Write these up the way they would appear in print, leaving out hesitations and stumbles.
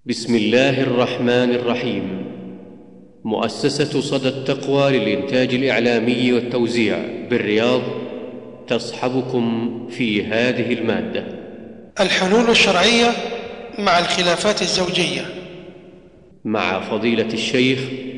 بسم الله الرحمن الرحيم. مؤسسة صدى التقوى للإنتاج الإعلامي والتوزيع بالرياض تصحبكم في هذه المادة. الحلول الشرعية مع الخلافات الزوجية، مع فضيلة الشيخ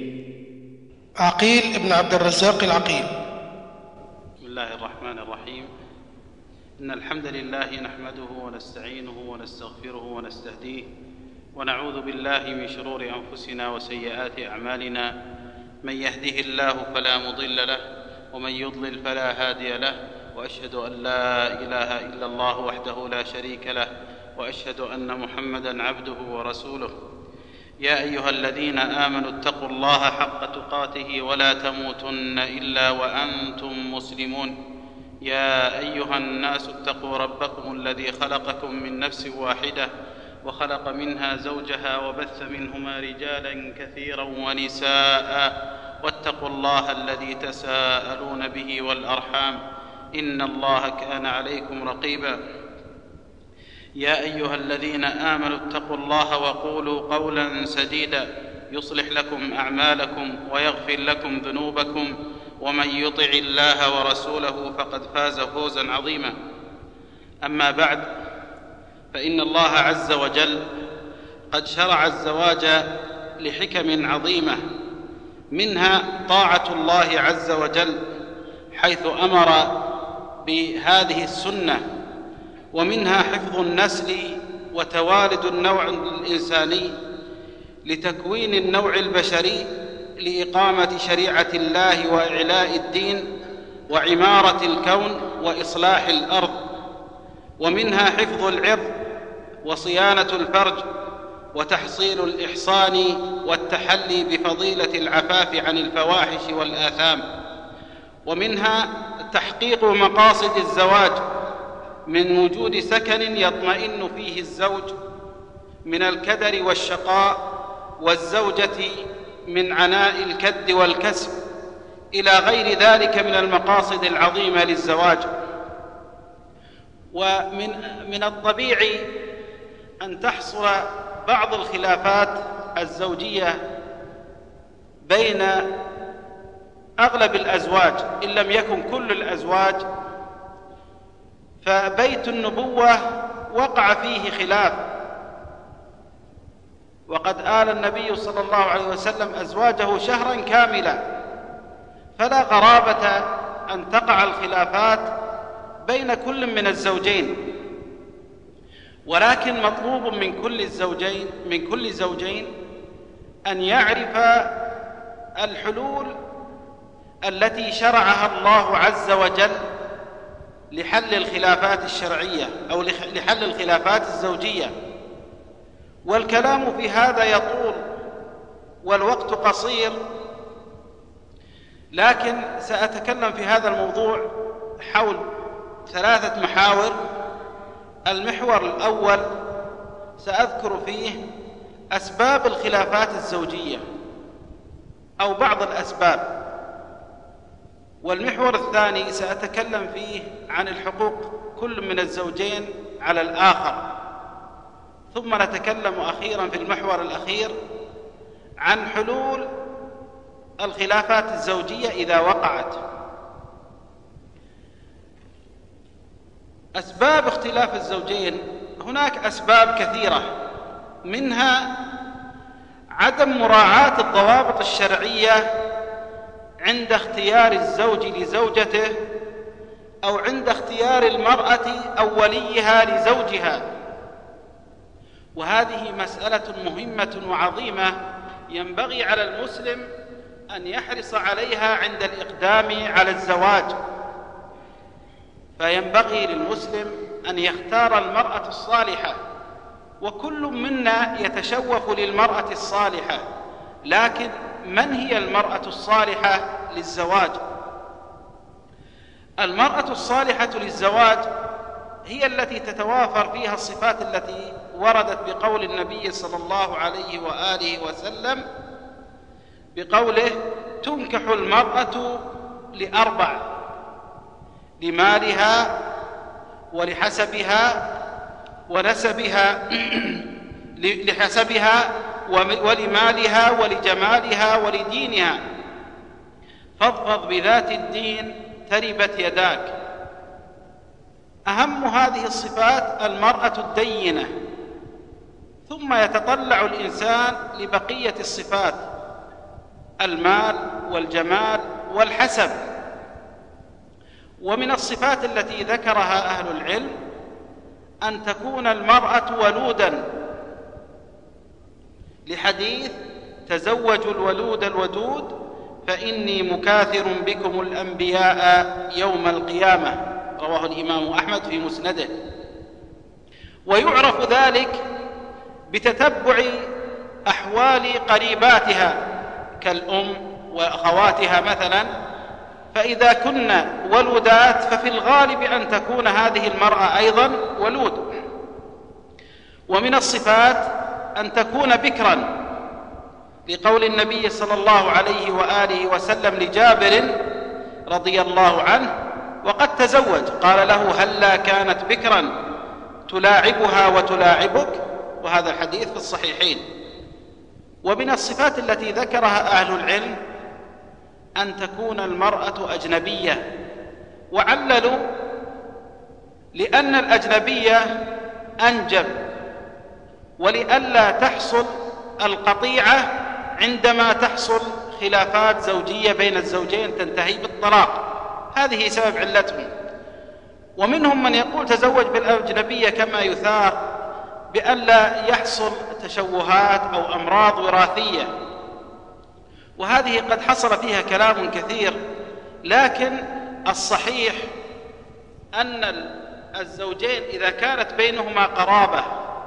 عقيل ابن عبد الرزاق العقيل. بسم الله الرحمن الرحيم. إن الحمد لله نحمده ونستعينه ونستغفره ونستهديه ونعوذ بالله من شرور أنفسنا وسيئات أعمالنا. من يهده الله فلا مضل له ومن يضلل فلا هادي له، وأشهد أن لا إله إلا الله وحده لا شريك له، وأشهد أن محمدًا عبده ورسوله. يا أيها الذين آمنوا اتقوا الله حق تقاته ولا تموتن إلا وأنتم مسلمون. يا أيها الناس اتقوا ربكم الذي خلقكم من نفس واحدة وخلق منها زوجها وبث منهما رجالا كثيرا ونساء، واتقوا الله الذي تساءلون به والأرحام إن الله كان عليكم رقيبا. يا أيها الذين آمنوا اتقوا الله وقولوا قولا سديدا يصلح لكم أعمالكم ويغفر لكم ذنوبكم، ومن يطع الله ورسوله فقد فاز فوزا عظيما. أما بعد، فإن الله عز وجل قد شرع الزواج لحكم عظيمة، منها طاعة الله عز وجل حيث أمر بهذه السنة، ومنها حفظ النسل وتوالد النوع الإنساني لتكوين النوع البشري لإقامة شريعة الله وإعلاء الدين وعمارة الكون وإصلاح الأرض، ومنها حفظ العرض وصيانة الفرج وتحصيل الإحصان والتحلي بفضيلة العفاف عن الفواحش والآثام، ومنها تحقيق مقاصد الزواج من وجود سكن يطمئن فيه الزوج من الكدر والشقاء، والزوجة من عناء الكد والكسب، إلى غير ذلك من المقاصد العظيمة للزواج. ومن الطبيعي أن تحصل بعض الخلافات الزوجية بين أغلب الأزواج إن لم يكن كل الأزواج، فبيت النبوة وقع فيه خلاف، وقد آل النبي صلى الله عليه وسلم أزواجه شهرا كاملا، فلا غرابة أن تقع الخلافات بين كل من الزوجين، ولكن مطلوب من كل زوجين أن يعرف الحلول التي شرعها الله عز وجل لحل الخلافات الشرعية أو لحل الخلافات الزوجية. والكلام في هذا يطول والوقت قصير، لكن سأتكلم في هذا الموضوع حول 3 محاور. المحور الأول سأذكر فيه أسباب الخلافات الزوجية أو بعض الأسباب، والمحور الثاني سأتكلم فيه عن الحقوق كل من الزوجين على الآخر، ثم نتكلم أخيرا في المحور الأخير عن حلول الخلافات الزوجية إذا وقعت. أسباب اختلاف الزوجين، هناك أسباب كثيرة، منها عدم مراعاة الضوابط الشرعية عند اختيار الزوج لزوجته، أو عند اختيار المرأة أو وليها لزوجها، وهذه مسألة مهمة وعظيمة ينبغي على المسلم أن يحرص عليها عند الإقدام على الزواج. فينبغي للمسلم أن يختار المرأة الصالحة، وكل منا يتشوف للمرأة الصالحة، لكن من هي المرأة الصالحة للزواج؟ المرأة الصالحة للزواج هي التي تتوافر فيها الصفات التي وردت بقول النبي صلى الله عليه وآله وسلم بقوله: تنكح المرأة ل4: لمالها ولحسبها ونسبها لحسبها ولمالها ولجمالها ولدينها، فاظفر بذات الدين تربت يداك. أهم هذه الصفات المرأة الدينة، ثم يتطلع الإنسان لبقية الصفات: المال والجمال والحسب. ومن الصفات التي ذكرها أهل العلم أن تكون المرأة ولودا، لحديث: تزوجوا الولود الودود فإني مكاثر بكم الأنبياء يوم القيامة، رواه الإمام أحمد في مسنده. ويعرف ذلك بتتبع أحوال قريباتها كالأم وأخواتها مثلا، فإذا كن ولودات ففي الغالب أن تكون هذه المرأة أيضا ولود. ومن الصفات أن تكون بكرا، لقول النبي صلى الله عليه وآله وسلم لجابر رضي الله عنه وقد تزوج، قال له: هلا كانت بكرا تلاعبها وتلاعبك؟ وهذا الحديث في الصحيحين. ومن الصفات التي ذكرها أهل العلم أن تكون المرأة أجنبية، وعللوا لأن الأجنبية أنجب، ولئلا تحصل القطيعة عندما تحصل خلافات زوجية بين الزوجين تنتهي بالطلاق، هذه سبب علتهم. ومنهم من يقول تزوج بالأجنبية كما يثار، بألا يحصل تشوهات أو أمراض وراثية، وهذه قد حصل فيها كلام كثير، لكن الصحيح أن الزوجين إذا كانت بينهما قرابة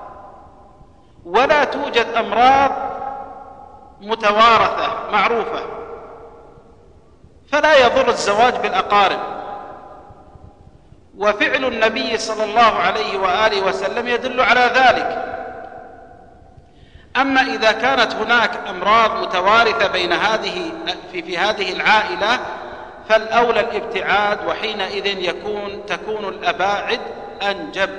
ولا توجد أمراض متوارثة معروفة فلا يضر الزواج بالأقارب، وفعل النبي صلى الله عليه وآله وسلم يدل على ذلك. أما إذا كانت هناك أمراض متوارثة بين في هذه العائلة فالأولى الابتعاد، وحينئذ تكون الأباعد أنجب.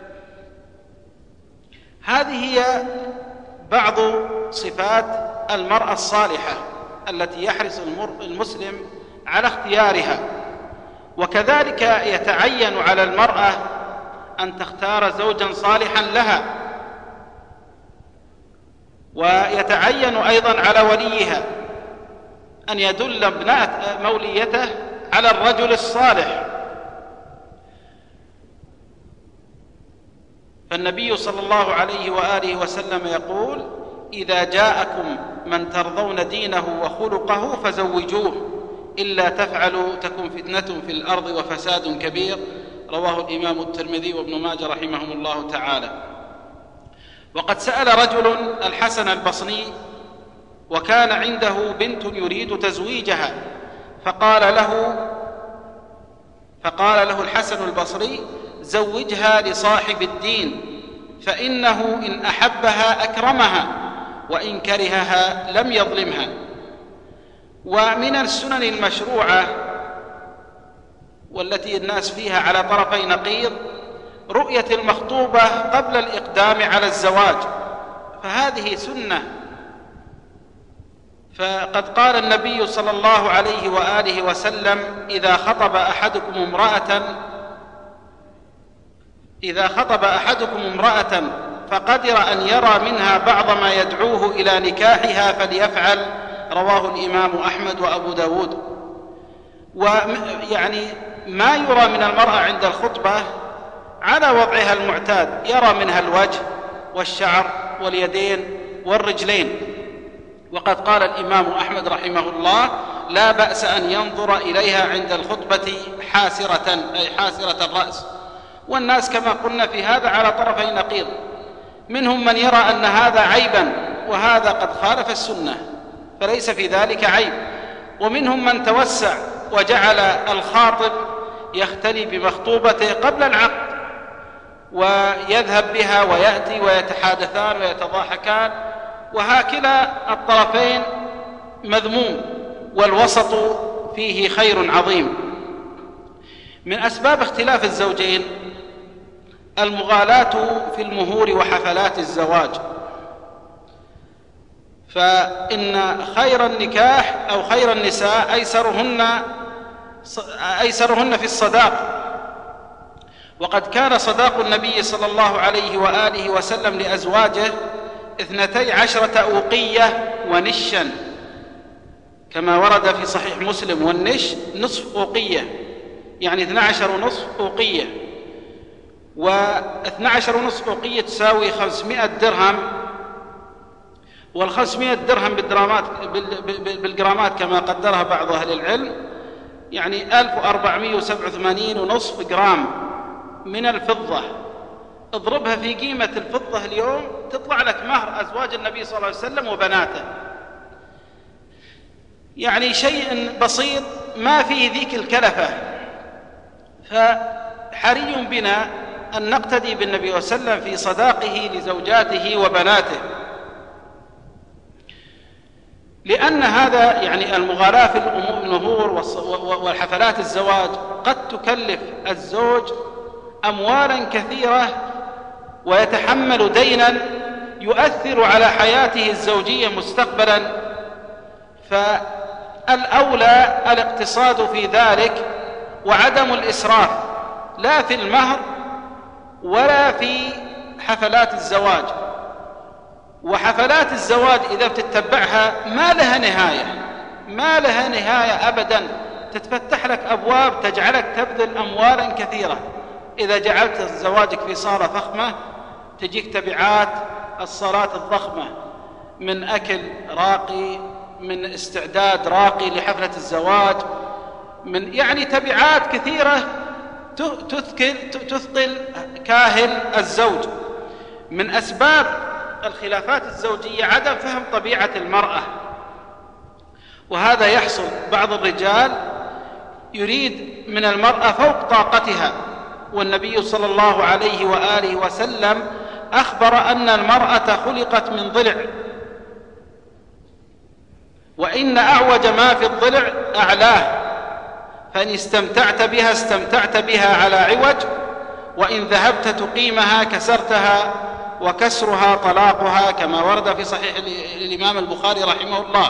هذه هي بعض صفات المرأة الصالحة التي يحرص المسلم على اختيارها. وكذلك يتعين على المرأة أن تختار زوجا صالحا لها، ويتعين أيضا على وليها أن يدل ابنة موليته على الرجل الصالح. فالنبي صلى الله عليه وآله وسلم يقول: إذا جاءكم من ترضون دينه وخلقه فزوجوه، إلا تفعلوا تكن فتنة في الأرض وفساد كبير، رواه الإمام الترمذي وابن ماجه رحمهم الله تعالى. وقد سأل رجل الحسن البصري وكان عنده بنت يريد تزويجها، فقال له الحسن البصري: زوجها لصاحب الدين، فإنه إن أحبها أكرمها وإن كرهها لم يظلمها. ومن السنن المشروعة والتي الناس فيها على طرفي نقيض رؤية المخطوبة قبل الإقدام على الزواج، فهذه سنة. فقد قال النبي صلى الله عليه وآله وسلم: إذا خطب أحدكم امرأة فقدر أن يرى منها بعض ما يدعوه إلى نكاحها فليفعل، رواه الإمام أحمد وأبو داود. ويعني ما يرى من المرأة عند الخطبة على وضعها المعتاد، يرى منها الوجه والشعر واليدين والرجلين. وقد قال الإمام أحمد رحمه الله: لا بأس أن ينظر إليها عند الخطبة حاسرة، أي حاسرة الرأس. والناس كما قلنا في هذا على طرفي نقيض، منهم من يرى أن هذا عيبا وهذا قد خالف السنة فليس في ذلك عيب، ومنهم من توسع وجعل الخاطب يختلي بمخطوبته قبل العقد ويذهب بها ويأتي ويتحادثان ويتضاحكان، وهكذا الطرفين مذموم، والوسط فيه خير عظيم. من أسباب اختلاف الزوجين المغالاة في المهور وحفلات الزواج، فإن خير النكاح أو خير النساء أيسرهن في الصداق. وقد كان صداق النبي صلى الله عليه وآله وسلم لأزواجه 12 أوقية ونشا، كما ورد في صحيح مسلم، والنش نصف أوقية، يعني 12.5 أوقية، و12.5 أوقية تساوي 500 درهم، وال500 درهم بالجرامات كما قدرها بعض أهل العلم يعني 1487.5 جرام من الفضة. اضربها في قيمة الفضة اليوم تطلع لك مهر أزواج النبي صلى الله عليه وسلم وبناته، يعني شيء بسيط ما فيه ذيك الكلفة. فحري بنا أن نقتدي بالنبي صلى الله عليه وسلم في صداقه لزوجاته وبناته، لأن هذا يعني المغالاة في النهور والحفلات الزواج قد تكلف الزوج أموالا كثيرة ويتحمل دينا يؤثر على حياته الزوجية مستقبلا. فالأولى الاقتصاد في ذلك وعدم الإسراف، لا في المهر ولا في حفلات الزواج. وحفلات الزواج إذا بتتبعها ما لها نهاية أبدا، تتفتح لك أبواب تجعلك تبذل أموالا كثيرة. إذا جعلت زواجك في صالة فخمة تجيك تبعات الصالات الضخمة، من أكل راقي، من استعداد راقي لحفلة الزواج، من يعني تبعات كثيرة تثقل كاهل الزوج. من أسباب الخلافات الزوجية عدم فهم طبيعة المرأة، وهذا يحصل. بعض الرجال يريد من المرأة فوق طاقتها، والنبي صلى الله عليه وآله وسلم أخبر أن المرأة خلقت من ضلع، وإن أعوج ما في الضلع أعلاه، فإن استمتعت بها استمتعت بها على عوج، وإن ذهبت تقيمها كسرتها، وكسرها طلاقها، كما ورد في صحيح الإمام البخاري رحمه الله.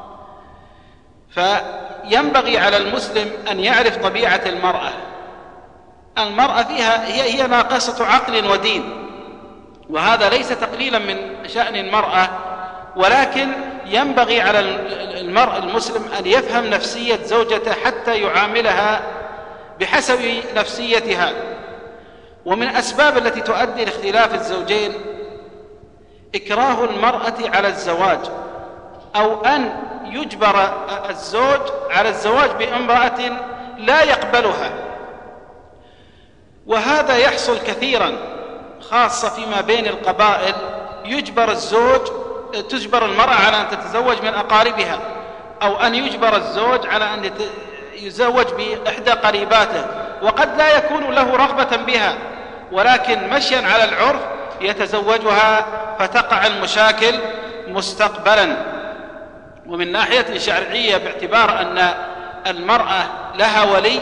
فينبغي على المسلم أن يعرف طبيعة المرأة. المرأة فيها هي ناقصة عقل ودين، وهذا ليس تقليلا من شأن المرأة، ولكن ينبغي على المرء المسلم أن يفهم نفسية زوجته حتى يعاملها بحسب نفسيتها. ومن الأسباب التي تؤدي لاختلاف الزوجين إكراه المرأة على الزواج، أو أن يجبر الزوج على الزواج بامرأة لا يقبلها، وهذا يحصل كثيرا خاصة فيما بين القبائل. تجبر المرأة على أن تتزوج من أقاربها، أو أن يجبر الزوج على أن يزوج بإحدى قريباته، وقد لا يكون له رغبة بها، ولكن مشيا على العرف يتزوجها، فتقع المشاكل مستقبلا. ومن ناحية شرعية، باعتبار أن المرأة لها ولي،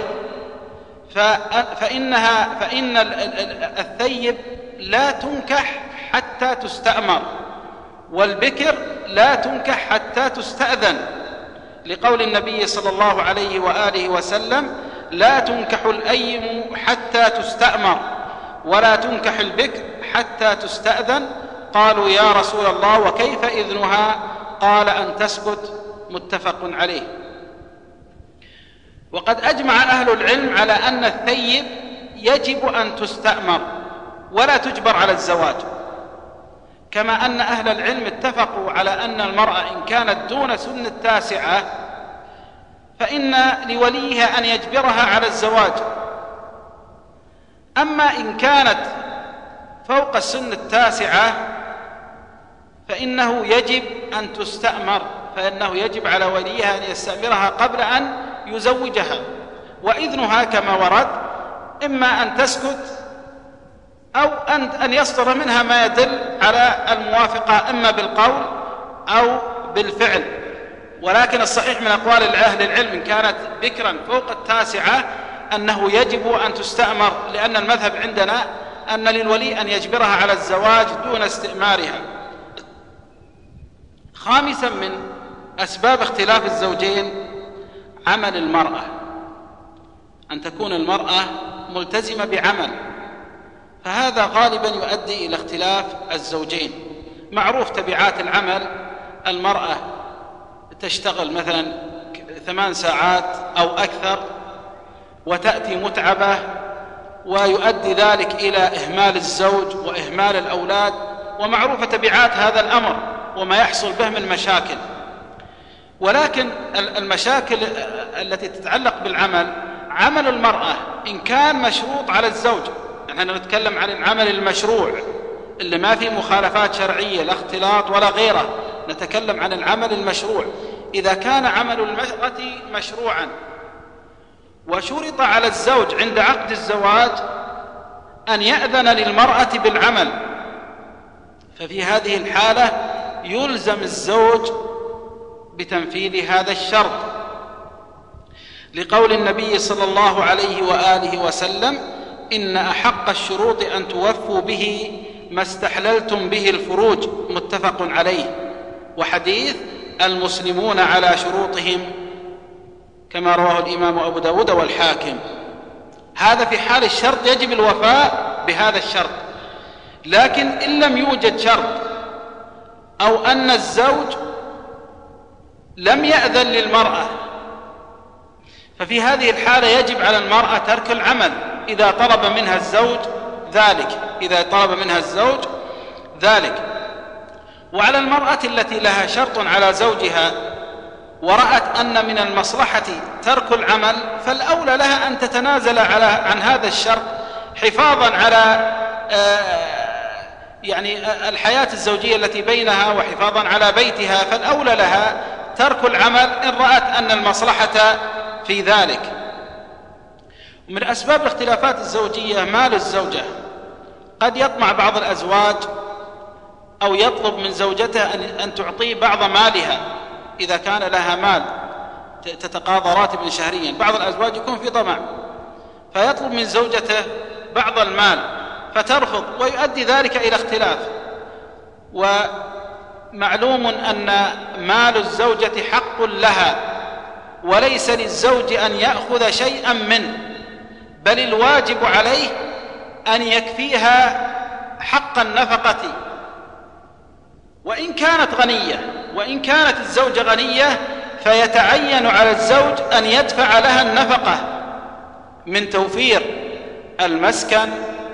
فإن الثيب لا تنكح حتى تستأمر، والبكر لا تنكح حتى تستأذن، لقول النبي صلى الله عليه وآله وسلم: لا تنكح الأيم حتى تستأمر، ولا تنكح البكر حتى تستأذن. قالوا: يا رسول الله، وكيف إذنها؟ قال: أن تسكت. متفق عليه. وقد أجمع أهل العلم على أن الثيب يجب أن تستأمر ولا تجبر على الزواج، كما أن أهل العلم اتفقوا على أن المرأة إن كانت دون سن 9 فإن لوليها أن يجبرها على الزواج. أما إن كانت فوق السن 9 فإنه يجب أن تستأمر، فإنه يجب على وليها أن يستأمرها قبل أن يزوجها. وإذنها كما ورد إما أن تسكت أو أن يصدر منها ما يدل على الموافقة، إما بالقول أو بالفعل. ولكن الصحيح من أقوال أهل العلم إن كانت بكرا فوق 9 أنه يجب أن تستأمر، لأن المذهب عندنا أن للولي أن يجبرها على الزواج دون استئمارها، خامسا من أسباب اختلاف الزوجين عمل المرأة، أن تكون المرأة ملتزمة بعمل، فهذا غالبا يؤدي إلى اختلاف الزوجين. معروف تبعات العمل، المرأة تشتغل مثلا 8 ساعات أو أكثر وتأتي متعبة، ويؤدي ذلك إلى إهمال الزوج وإهمال الأولاد، ومعروفة تبعات هذا الأمر وما يحصل به من مشاكل. ولكن المشاكل التي تتعلق بالعمل، عمل المرأة إن كان مشروط على الزوج، نحن نتكلم عن العمل المشروع اللي ما فيه مخالفات شرعية لا اختلاط ولا غيره، نتكلم عن العمل المشروع. إذا كان عمل المرأة مشروعا وشرط على الزوج عند عقد الزواج أن يأذن للمرأة بالعمل، ففي هذه الحالة يلزم الزوج بتنفيذ هذا الشرط، لقول النبي صلى الله عليه وآله وسلم: إن أحق الشروط أن توفوا به ما استحللتم به الفروج، متفق عليه. وحديث: المسلمون على شروطهم، كما رواه الإمام أبو داود والحاكم. هذا في حال الشرط يجب الوفاء بهذا الشرط. لكن إن لم يوجد شرط أو أن الزوج لم يأذن للمرأة، ففي هذه الحالة يجب على المرأة ترك العمل إذا طلب منها الزوج ذلك. وعلى المرأة التي لها شرط على زوجها ورأت أن من المصلحة ترك العمل، فالأولى لها أن تتنازل عن هذا الشرط حفاظا على الحياة الزوجية التي بينها وحفاظا على بيتها، فالأولى لها ترك العمل إن رأت أن المصلحة في ذلك. ومن أسباب الاختلافات الزوجية مال الزوجة. قد يطمع بعض الأزواج أو يطلب من زوجته أن تعطيه بعض مالها إذا كان لها مال تتقاضى راتبا شهريا. بعض الأزواج يكون في طمع فيطلب من زوجته بعض المال فترفض، ويؤدي ذلك إلى اختلاف. ومعلوم أن مال الزوجة حق لها، وليس للزوج أن يأخذ شيئا منه، بل الواجب عليه أن يكفيها حق النفقة. وإن كانت الزوجة غنية فيتعين على الزوج أن يدفع لها النفقة من توفير المسكن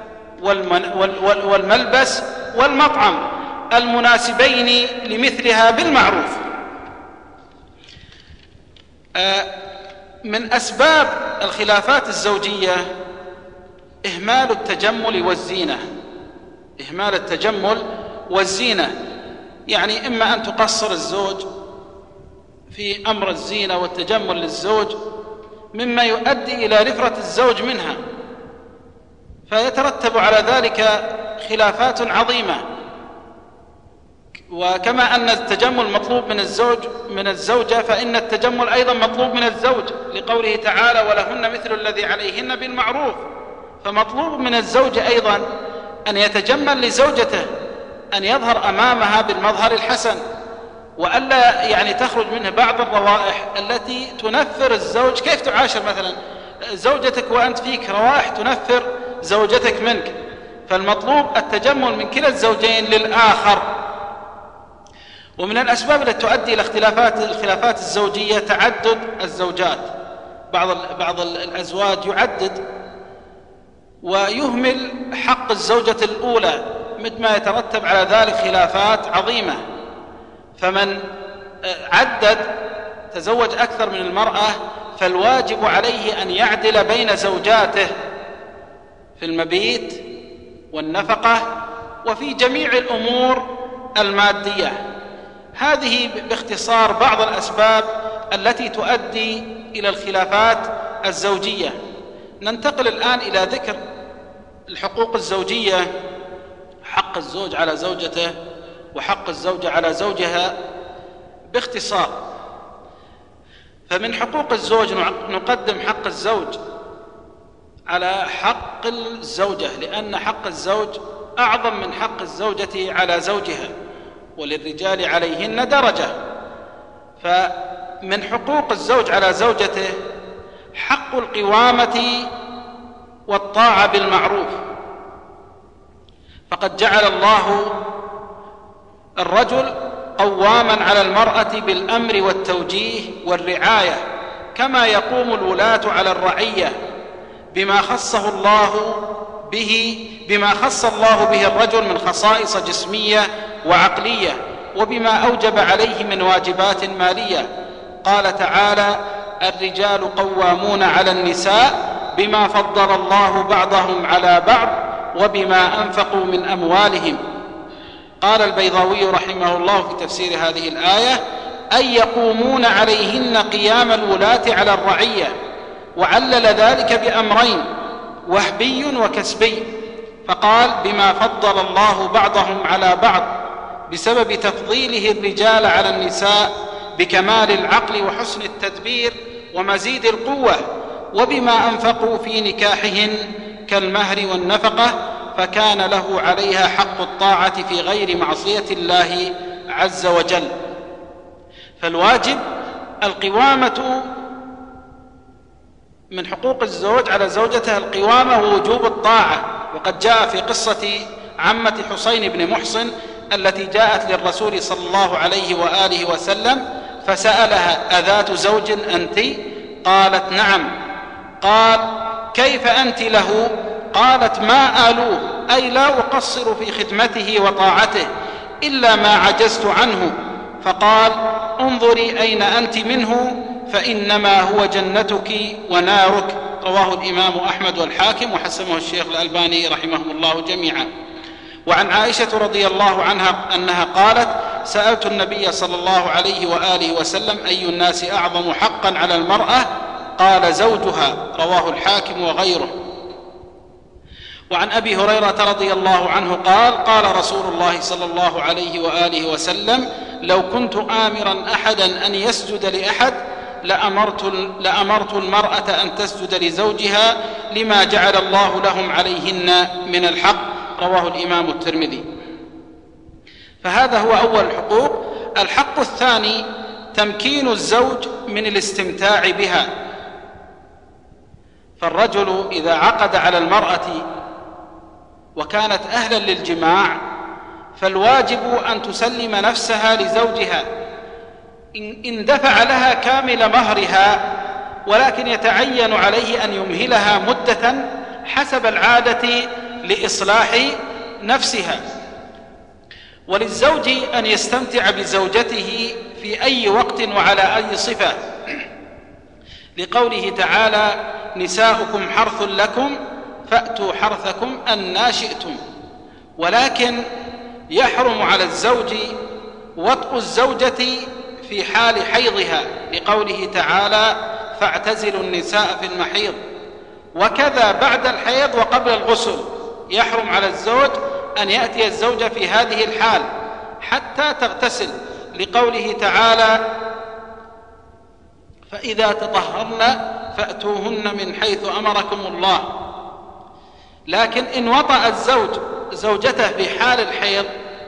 والملبس والمطعم المناسبين لمثلها بالمعروف. من أسباب الخلافات الزوجية إهمال التجمل والزينة. يعني إما أن تقصر الزوج في أمر الزينة والتجمل للزوج، مما يؤدي إلى نفرة الزوج منها، فيترتب على ذلك خلافات عظيمة. وكما أن التجمل مطلوب من الزوجة، فإن التجمل أيضا مطلوب من الزوج، لقوله تعالى: ولهن مثل الذي عليهن بالمعروف. فمطلوب من الزوج أيضا أن يتجمل لزوجته، أن يظهر أمامها بالمظهر الحسن، وألا تخرج منه بعض الروائح التي تنفر الزوج. كيف تعاشر مثلا زوجتك وأنت فيك روائح تنفر زوجتك منك؟ فالمطلوب التجمل من كلا الزوجين للآخر. ومن الأسباب التي تؤدي إلى الخلافات الزوجية تعدد الزوجات. بعض الأزواج يعدد ويهمل حق الزوجة الأولى، مثل ما يترتب على ذلك خلافات عظيمة. فمن عدد تزوج أكثر من المرأة فالواجب عليه أن يعدل بين زوجاته في المبيت والنفقة وفي جميع الأمور المادية. هذه باختصار بعض الأسباب التي تؤدي إلى الخلافات الزوجية. ننتقل الآن إلى ذكر الحقوق الزوجية، حق الزوج على زوجته وحق الزوجة على زوجها باختصار. فمن حقوق الزوج نقدم حق الزوج على حق الزوجة، لأن حق الزوج أعظم من حق الزوجة على زوجها. وللرجال عليهن درجة. فمن حقوق الزوج على زوجته حق القوامة والطاعة بالمعروف، فقد جعل الله الرجل قواما على المرأة بالأمر والتوجيه والرعاية، كما يقوم الولاة على الرعية بما خص الله به الرجل من خصائص جسمية وعقلية، وبما أوجب عليه من واجبات مالية. قال تعالى: الرجال قوامون على النساء بما فضل الله بعضهم على بعض وبما أنفقوا من أموالهم. قال البيضاوي رحمه الله في تفسير هذه الآية: أي يقومون عليهن قيام الولاة على الرعية، وعلل ذلك بأمرين: وهبي وكسبي، فقال: بما فضل الله بعضهم على بعض بسبب تفضيله الرجال على النساء بكمال العقل وحسن التدبير ومزيد القوة، وبما أنفقوا في نكاحهن كالمهر والنفقة، فكان له عليها حق الطاعة في غير معصية الله عز وجل. فالواجب القوامة، من حقوق الزوج على زوجته القوامة ووجوب الطاعة. وقد جاء في قصة عمة حسين بن محصن التي جاءت للرسول صلى الله عليه وآله وسلم فسألها: أذات زوج أنت؟ قالت: نعم. قال: كيف أنت له؟ قالت: ما آلوه، أي لا أقصر في خدمته وطاعته إلا ما عجزت عنه. فقال: انظري أين أنت منه، فإنما هو جنتك ونارك. رواه الإمام أحمد والحاكم، وحسنه الشيخ الألباني رحمهم الله جميعا. وعن عائشة رضي الله عنها أنها قالت: سألت النبي صلى الله عليه وآله وسلم: أي الناس أعظم حقا على المرأة؟ قال: زوجها. رواه الحاكم وغيره. وعن أبي هريرة رضي الله عنه قال: قال رسول الله صلى الله عليه وآله وسلم: لو كنت آمرا أحدا أن يسجد لأحد لأمرت المرأة أن تسجد لزوجها لما جعل الله لهم عليهن من الحق. رواه الإمام الترمذي. فهذا هو أول الحقوق. الحق الثاني تمكين الزوج من الاستمتاع بها. فالرجل إذا عقد على المرأة وكانت أهلا للجماع فالواجب أن تسلم نفسها لزوجها، إن دفع لها كامل مهرها، ولكن يتعين عليه أن يمهلها مدة حسب العادة لإصلاح نفسها. وللزوج أن يستمتع بزوجته في أي وقت وعلى أي صفة، لقوله تعالى: نساؤكم حرث لكم فأتوا حرثكم أنى شئتم. ولكن يحرم على الزوج وطء الزوجة في حال حيضها، لقوله تعالى: فاعتزلوا النساء في المحيض. وكذا بعد الحيض وقبل الغسل يحرم على الزوج أن يأتي الزوجة في هذه الحال حتى تغتسل، لقوله تعالى: فإذا تطهرن فأتوهن من حيث أمركم الله. لكن إن وطأ الزوج زوجته في حال الحيض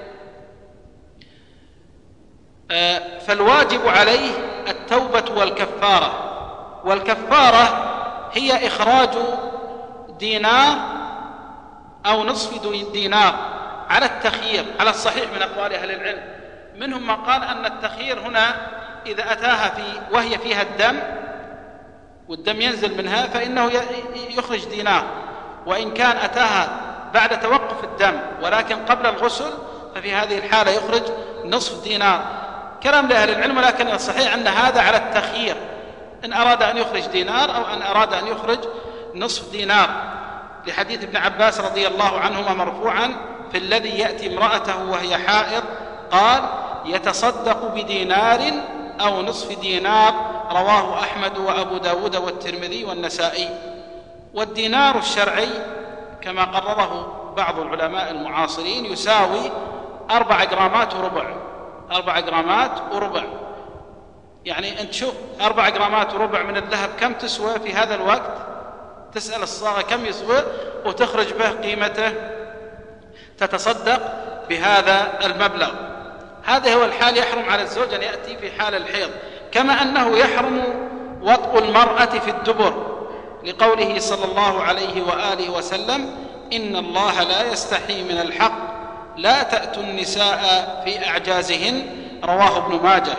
فالواجب عليه التوبة والكفارة. والكفارة هي إخراج دينار أو نصف دينار على التخيير، على الصحيح من أقوال أهل العلم. منهم من قال أن التخيير هنا إذا أتاها وهي فيها الدم والدم ينزل منها فإنه يخرج دينار، وإن كان أتاها بعد توقف الدم ولكن قبل الغسل ففي هذه الحالة يخرج نصف دينار. كلام لأهل العلم، ولكن الصحيح أن هذا على التخيير، إن أراد أن يخرج دينار أو أن أراد أن يخرج نصف دينار، لحديث ابن عباس رضي الله عنهما مرفوعا: في الذي يأتي امرأته وهي حائض قال: يتصدق بدينار أو نصف دينار. رواه أحمد وأبو داود والترمذي والنسائي. والدينار الشرعي كما قرره بعض العلماء المعاصرين يساوي 4 جرامات وربع. 4 جرامات وربع، يعني أنت شوف 4 جرامات وربع من الذهب كم تسوى في هذا الوقت، تسأل الصاغة كم يسوى وتخرج به قيمته، تتصدق بهذا المبلغ. هذا هو الحال يحرم على الزوج أن يأتي في حال الحيض، كما أنه يحرم وطء المرأة في الدبر، لقوله صلى الله عليه وآله وسلم: إن الله لا يستحي من الحق، لا تأتوا النساء في أعجازهن، رواه ابن ماجه.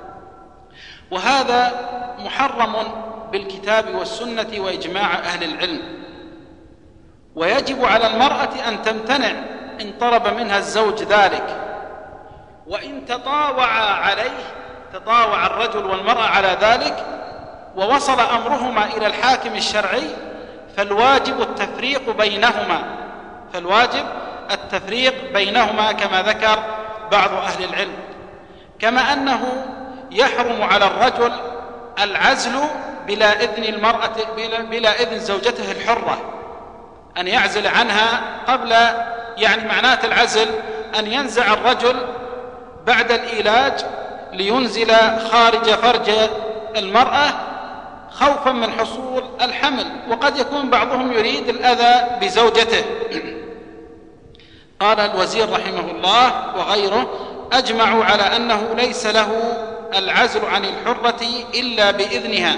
وهذا محرم بالكتاب والسنة وإجماع أهل العلم، ويجب على المرأة أن تمتنع إن طلب منها الزوج ذلك، وإن تطاوع الرجل والمرأة على ذلك ووصل أمرهما إلى الحاكم الشرعي فالواجب التفريق بينهما كما ذكر بعض أهل العلم. كما أنه يحرم على الرجل العزل بلا إذن المرأة بلا إذن زوجته الحرة، أن يعزل عنها قبل، يعني معنات العزل أن ينزع الرجل بعد الإيلاج لينزل خارج فرج المرأة خوفا من حصول الحمل، وقد يكون بعضهم يريد الأذى بزوجته. قال الوزير رحمه الله وغيره: أجمعوا على أنه ليس له العزل عن الحرة إلا بإذنها.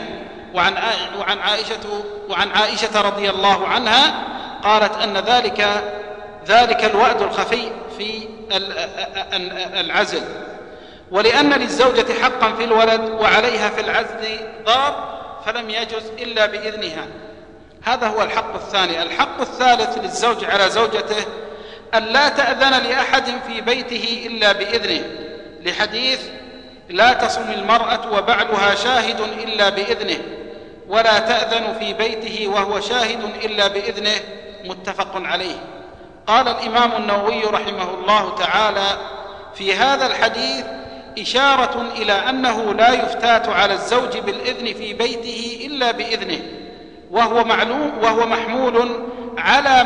وعن عائشة رضي الله عنها قالت أن ذلك الوأد الخفي في العزل، ولأن للزوجة حقا في الولد وعليها في العزل ضار فلم يجز إلا بإذنها. هذا هو الحق الثاني. الحق الثالث للزوج على زوجته أن لا تأذن لأحد في بيته إلا بإذنه، لحديث: لا تصم المرأة وبعلها شاهد إلا بإذنه، ولا تأذن في بيته وهو شاهد إلا بإذنه، متفق عليه. قال الإمام النووي رحمه الله تعالى: في هذا الحديث إشارة إلى أنه لا يفتات على الزوج بالإذن في بيته إلا بإذنه، وهو محمول على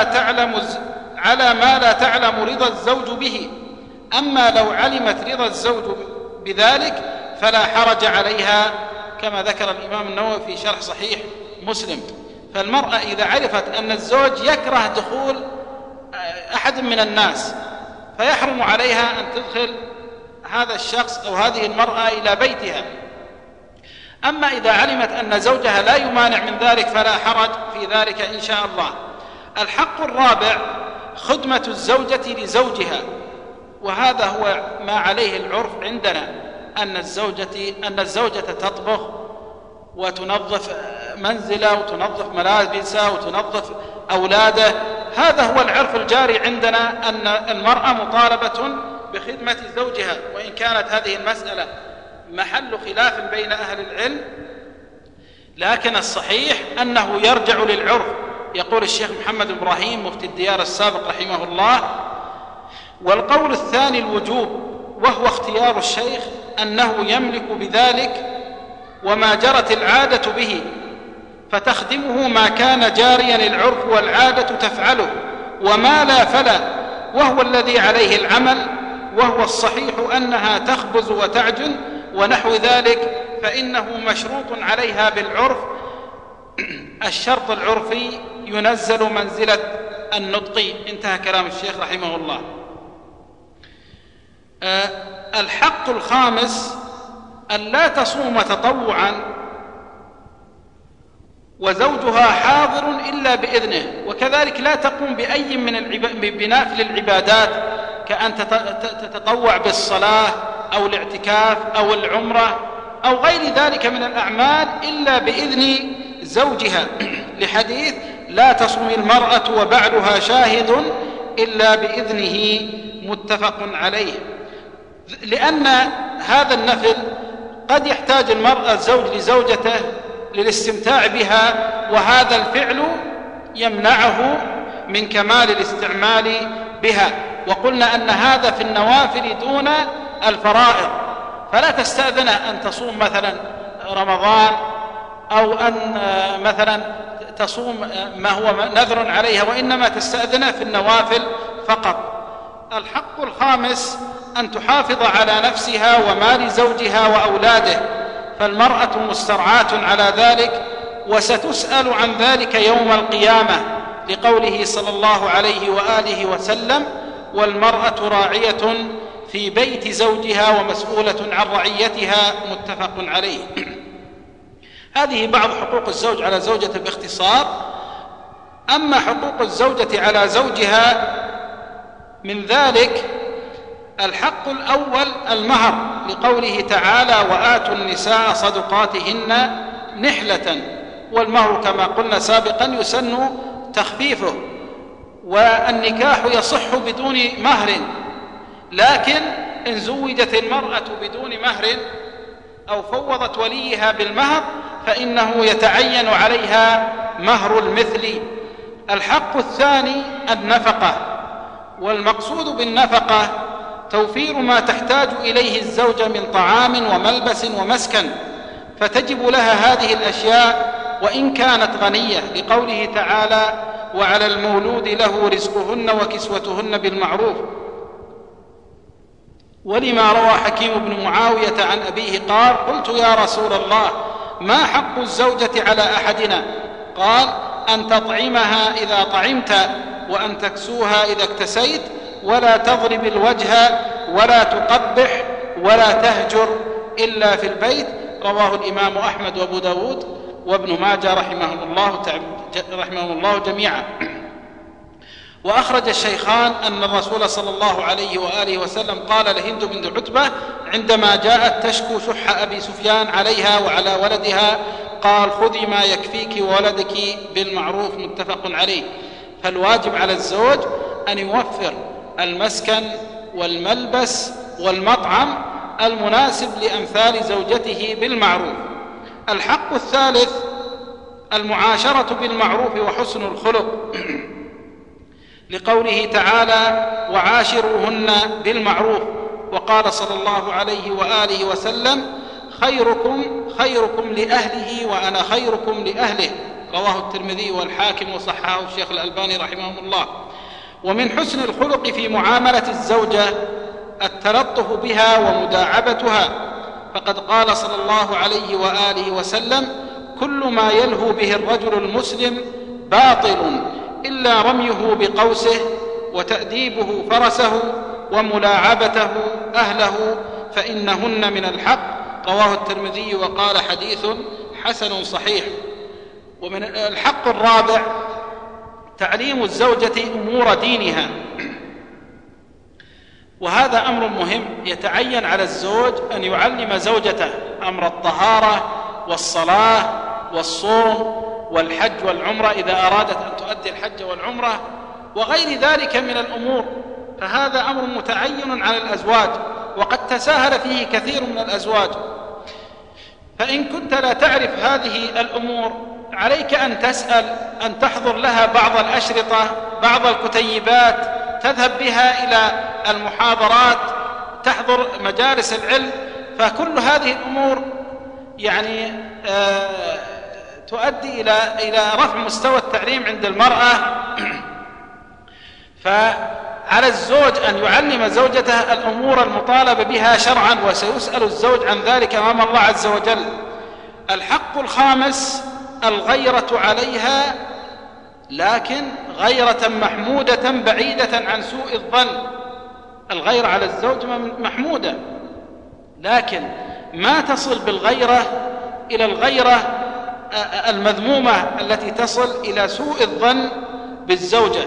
ما لا تعلم رضا الزوج به. أما لو علمت رضا الزوج بذلك فلا حرج عليها، كما ذكر الإمام النووي في شرح صحيح مسلم. فالمرأة إذا عرفت أن الزوج يكره دخول أحد من الناس فيحرم عليها أن تدخل هذا الشخص أو هذه المرأة إلى بيتها. أما إذا علمت أن زوجها لا يمانع من ذلك فلا حرج في ذلك إن شاء الله. الحق الرابع: خدمة الزوجة لزوجها، وهذا هو ما عليه العرف عندنا، أن الزوجة تطبخ وتنظف منزله وتنظف ملابسه وتنظف أولاده. هذا هو العرف الجاري عندنا، أن المرأة مطالبة بخدمة زوجها، وإن كانت هذه المسألة محل خلاف بين أهل العلم، لكن الصحيح أنه يرجع للعرف. يقول الشيخ محمد إبراهيم مفتي الديار السابق رحمه الله: والقول الثاني الوجوب، وهو اختيار الشيخ أنه يملك بذلك وما جرت العادة به، فتخدمه ما كان جاريا العرف والعادة تفعله، وما لا فلا، وهو الذي عليه العمل، وهو الصحيح أنها تخبز وتعجن ونحو ذلك، فإنه مشروط عليها بالعرف. الشرط العرفي ينزل منزلة النطق. انتهى كلام الشيخ رحمه الله. الحق الخامس: أن لا تصوم تطوعا وزوجها حاضر إلا بإذنه، وكذلك لا تقوم بأي بنافل العبادات، كأن تتطوع بالصلاة أو الاعتكاف أو العمرة أو غير ذلك من الأعمال إلا بإذن زوجها، لحديث: لا تصوم المرأة وبعلها شاهد إلا بإذنه، متفق عليه. لأن هذا النفل قد يحتاج الزوج لزوجته للاستمتاع بها، وهذا الفعل يمنعه من كمال الاستعمال بها. وقلنا أن هذا في النوافل دون الفرائض، فلا تستأذن أن تصوم مثلا رمضان، أو أن مثلا تصوم ما هو نذر عليها، وإنما تستأذن في النوافل فقط. الحق الخامس: أن تحافظ على نفسها ومال زوجها وأولاده، فالمرأة مسترعاة على ذلك، وستسأل عن ذلك يوم القيامة، لقوله صلى الله عليه وآله وسلم: والمرأة راعية في بيت زوجها ومسؤولة عن رعيتها، متفق عليه. هذه بعض حقوق الزوج على زوجته باختصار. أما حقوق الزوجة على زوجها من ذلك الحق الأول المهر، لقوله تعالى: وآتوا النساء صدقاتهن نحلة، والمهر كما قلنا سابقا يسن تخفيفه، والنكاح يصح بدون مهر، لكن إن زوجت المرأة بدون مهر أو فوضت وليها بالمهر فإنه يتعين عليها مهر المثل. الحق الثاني النفقة، والمقصود بالنفقة توفير ما تحتاج إليه الزوجة من طعام وملبس ومسكن، فتجب لها هذه الأشياء وإن كانت غنية، لقوله تعالى: وعلى المولود له رزقهن وكسوتهن بالمعروف. ولما روى حكيم بن معاوية عن أبيه قال: قلت يا رسول الله ما حق الزوجة على أحدنا؟ قال: أن تطعمها إذا طعمت، وأن تكسوها إذا اكتسيت، ولا تضرب الوجه، ولا تقبح، ولا تهجر إلا في البيت. رواه الإمام أحمد وأبو داود وابن ماجه رحمهم الله جميعا. وأخرج الشيخان أن الرسول صلى الله عليه وآله وسلم قال لهند بنت عتبة عندما جاءت تشكو شح أبي سفيان عليها وعلى ولدها، قال: خذي ما يكفيك وولدك بالمعروف، متفق عليه. فالواجب على الزوج أن يوفر المسكن والملبس والمطعم المناسب لأمثال زوجته بالمعروف. الحق الثالث المعاشرة بالمعروف وحسن الخلق، لقوله تعالى: وعاشروهن بالمعروف. وقال صلى الله عليه وآله وسلم: خيركم لأهله وأنا خيركم لأهله. رواه الترمذي والحاكم وصححه الشيخ الألباني رحمه الله. ومن حسن الخلق في معاملة الزوجة التلطف بها ومداعبتها، فقد قال صلى الله عليه وآله وسلم: كل ما يلهو به الرجل المسلم باطل إلا رميه بقوسه وتأديبه فرسه وملاعبته أهله، فإنهن من الحق. رواه الترمذي وقال: حديث حسن صحيح. ومن الحق الرابع تعليم الزوجة أمور دينها، وهذا أمر مهم. يتعين على الزوج أن يعلم زوجته أمر الطهارة والصلاة والصوم والحج والعمرة إذا أرادت أن تؤدي الحج والعمرة وغير ذلك من الأمور، فهذا أمر متعين على الأزواج، وقد تساهل فيه كثير من الأزواج. فإن كنت لا تعرف هذه الأمور عليك أن تسأل، أن تحضر لها بعض الأشرطة، بعض الكتيبات، تذهب بها إلى المحاضرات، تحضر مجالس العلم. فكل هذه الأمور يعني تؤدي إلى رفع مستوى التعليم عند المرأة. فعلى الزوج أن يعلم زوجته الأمور المطالبة بها شرعا، وسيسأل الزوج عن ذلك أمام الله عز وجل. الحق الخامس الغيرة عليها، لكن غيرة محمودة بعيدة عن سوء الظن. الغيرة على الزوج محمودة، لكن ما تصل بالغيرة إلى الغيرة المذمومة التي تصل إلى سوء الظن بالزوجة.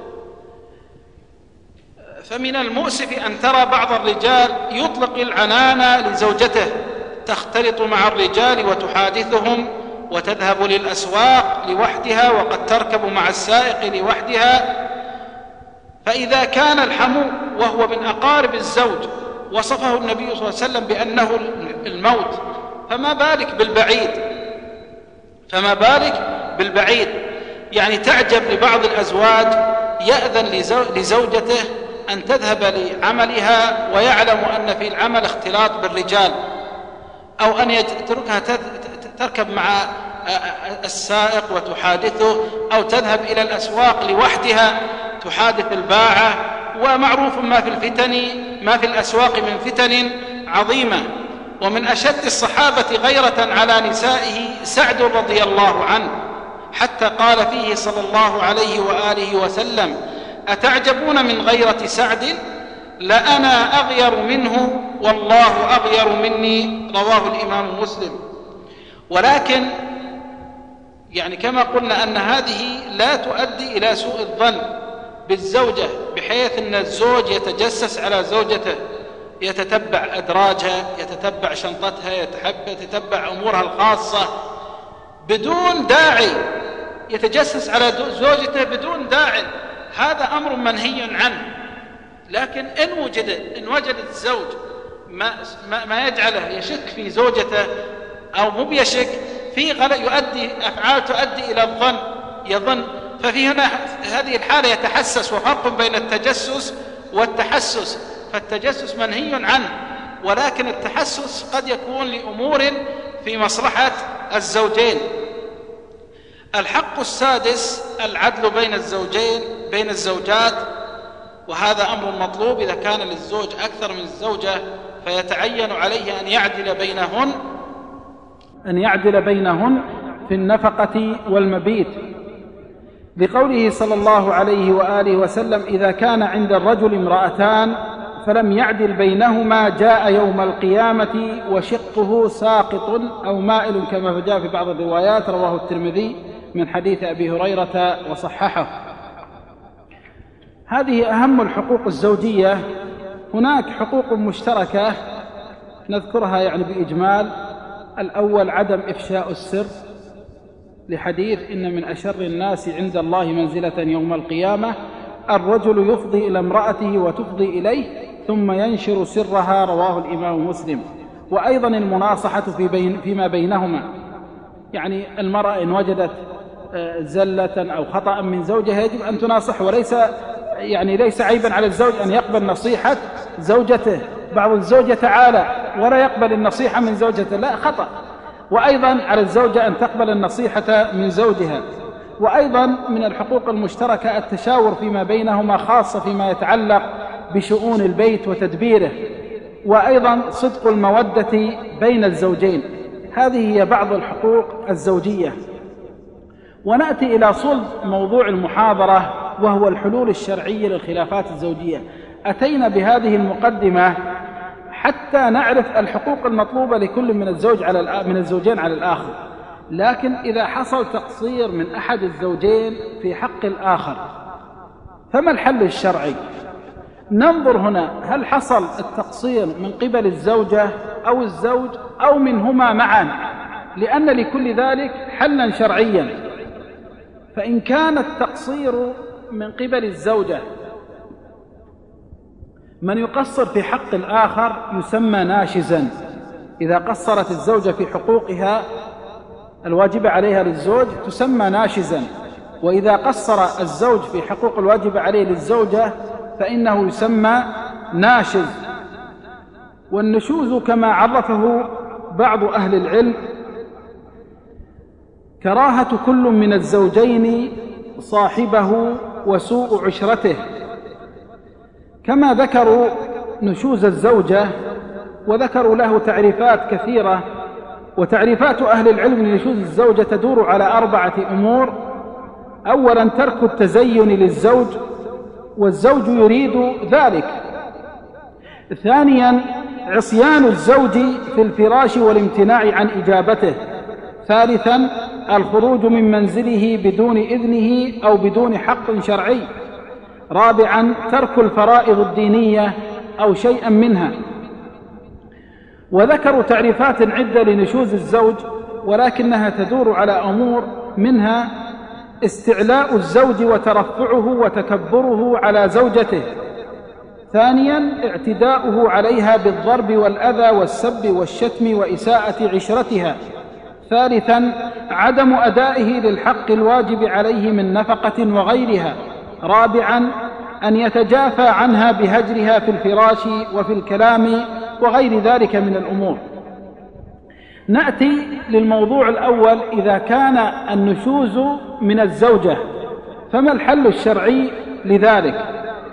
فمن المؤسف أن ترى بعض الرجال يطلق العنان لزوجته، تختلط مع الرجال وتحادثهم وتذهب للأسواق لوحدها، وقد تركب مع السائق لوحدها. فإذا كان الحمو وهو من أقارب الزوج وصفه النبي صلى الله عليه وسلم بأنه الموت، فما بالك بالبعيد. يعني تعجب لبعض الأزواج يأذن لزوجته أن تذهب لعملها ويعلم أن في العمل اختلاط بالرجال، أو أن يتركها تركب مع السائق وتحادثه، أو تذهب إلى الأسواق لوحدها تحادث الباعة. ومعروف ما في الأسواق من فتن عظيمة. ومن أشد الصحابة غيرة على نسائه سعد رضي الله عنه، حتى قال فيه صلى الله عليه وآله وسلم: أتعجبون من غيرة سعد؟ لأنا أغير منه والله أغير مني، رواه الإمام مسلم. ولكن يعني كما قلنا أن هذه لا تؤدي إلى سوء الظن بالزوجة، بحيث أن الزوج يتجسس على زوجته، يتتبع أدراجها، يتتبع شنطتها، يتتبع أمورها الخاصة بدون داعي، يتجسس على زوجته بدون داعي. هذا أمر منهي عنه. لكن إن وجد الزوج ما يجعله يشك في زوجته أو مو بيشك في يؤدي أفعال تؤدي إلى الظن، يظن، ففي هنا هذه الحالة يتحسس. وفرق بين التجسس والتحسس، فالتجسس منهي عنه، ولكن التحسس قد يكون لأمور في مصلحة الزوجين. الحق السادس العدل بين الزوجات، وهذا أمر مطلوب إذا كان للزوج أكثر من الزوجة، فيتعين عليه أن يعدل بينهن في النفقة والمبيت، لقوله صلى الله عليه وآله وسلم: إذا كان عند الرجل امرأتان فلم يعدل بينهما جاء يوم القيامة وشقه ساقط أو مائل، كما جاء في بعض الروايات، رواه الترمذي من حديث أبي هريرة وصححه. هذه أهم الحقوق الزوجية. هناك حقوق مشتركة نذكرها يعني بإجمال. الأول عدم إفشاء السر، لحديث: إن من أشر الناس عند الله منزلة يوم القيامة الرجل يفضي إلى امرأته وتفضي إليه ثم ينشر سرها، رواه الإمام مسلم. وأيضا المناصحة فيما بينهما، يعني المرأة إن وجدت زلة أو خطأ من زوجها يجب أن تناصح، ليس عيبا على الزوج أن يقبل نصيحة زوجته. بعض الزوج يتعالى ولا يقبل النصيحة من زوجته، لا، خطأ. وأيضا على الزوجة أن تقبل النصيحة من زوجها. وأيضا من الحقوق المشتركة التشاور فيما بينهما، خاصة فيما يتعلق بشؤون البيت وتدبيره. وأيضا صدق المودة بين الزوجين. هذه هي بعض الحقوق الزوجية. ونأتي إلى صلب موضوع المحاضرة، وهو الحلول الشرعية للخلافات الزوجية. أتينا بهذه المقدمة حتى نعرف الحقوق المطلوبة لكل من الزوجين على الآخر. لكن إذا حصل تقصير من أحد الزوجين في حق الآخر، فما الحل الشرعي؟ ننظر هنا، هل حصل التقصير من قبل الزوجة أو الزوج أو منهما معا، لأن لكل ذلك حلا شرعيا. فإن كان التقصير من قبل الزوجة، من يقصر في حق الآخر يسمى ناشزا. إذا قصرت الزوجة في حقوقها الواجبة عليها للزوج تسمى ناشزا، وإذا قصر الزوج في حقوق الواجبة عليه للزوجة فإنه يسمى ناشز. والنشوز كما عرفه بعض أهل العلم: كراهة كل من الزوجين صاحبه وسوء عشرته. كما ذكروا نشوز الزوجة وذكروا له تعريفات كثيرة. وتعريفات أهل العلم لنشوز الزوجة تدور على 4 أمور. أولا ترك التزين للزوج والزوج يريد ذلك. ثانيا عصيان الزوج في الفراش والامتناع عن إجابته. ثالثا الخروج من منزله بدون إذنه أو بدون حق شرعي. رابعا ترك الفرائض الدينية أو شيئا منها. وذكروا تعريفات عدة لنشوز الزوج، ولكنها تدور على أمور، منها استعلاء الزوج وترفعه وتكبره على زوجته. ثانيا اعتداؤه عليها بالضرب والأذى والسب والشتم وإساءة عشرتها. ثالثا عدم أدائه للحق الواجب عليه من نفقة وغيرها. رابعا أن يتجافى عنها بهجرها في الفراش وفي الكلام وغير ذلك من الأمور. نأتي للموضوع الأول: إذا كان النشوز من الزوجة فما الحل الشرعي لذلك؟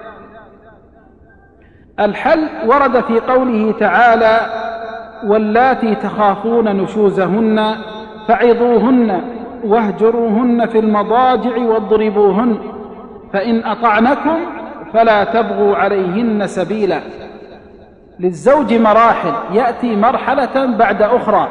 الحل ورد في قوله تعالى: واللاتي تخافون نشوزهن فعظوهن واهجروهن في المضاجع واضربوهن فإن أطعنكم فلا تبغوا عليهن سبيلا. للزوج مراحل، يأتي مرحلة بعد أخرى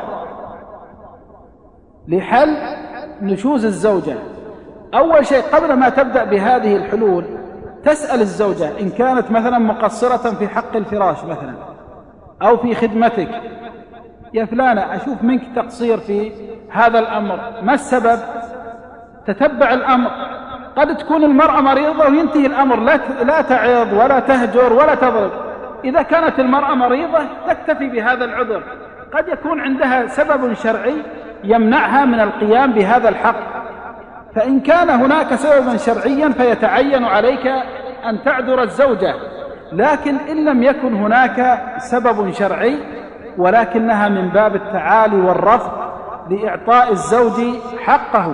لحل نشوز الزوجة. أول شيء قبل ما تبدأ بهذه الحلول تسأل الزوجة إن كانت مثلا مقصرة في حق الفراش مثلا أو في خدمتك، يا فلانة أشوف منك تقصير في هذا الأمر، ما السبب؟ تتبع الأمر. قد تكون المرأة مريضة وينتهي الأمر، لا تعظ ولا تهجر ولا تضرب. إذا كانت المرأة مريضة تكتفي بهذا العذر. قد يكون عندها سبب شرعي يمنعها من القيام بهذا الحق، فإن كان هناك سببا شرعيا فيتعين عليك أن تعذر الزوجة. لكن إن لم يكن هناك سبب شرعي ولكنها من باب التعالي والرفض لإعطاء الزوج حقه،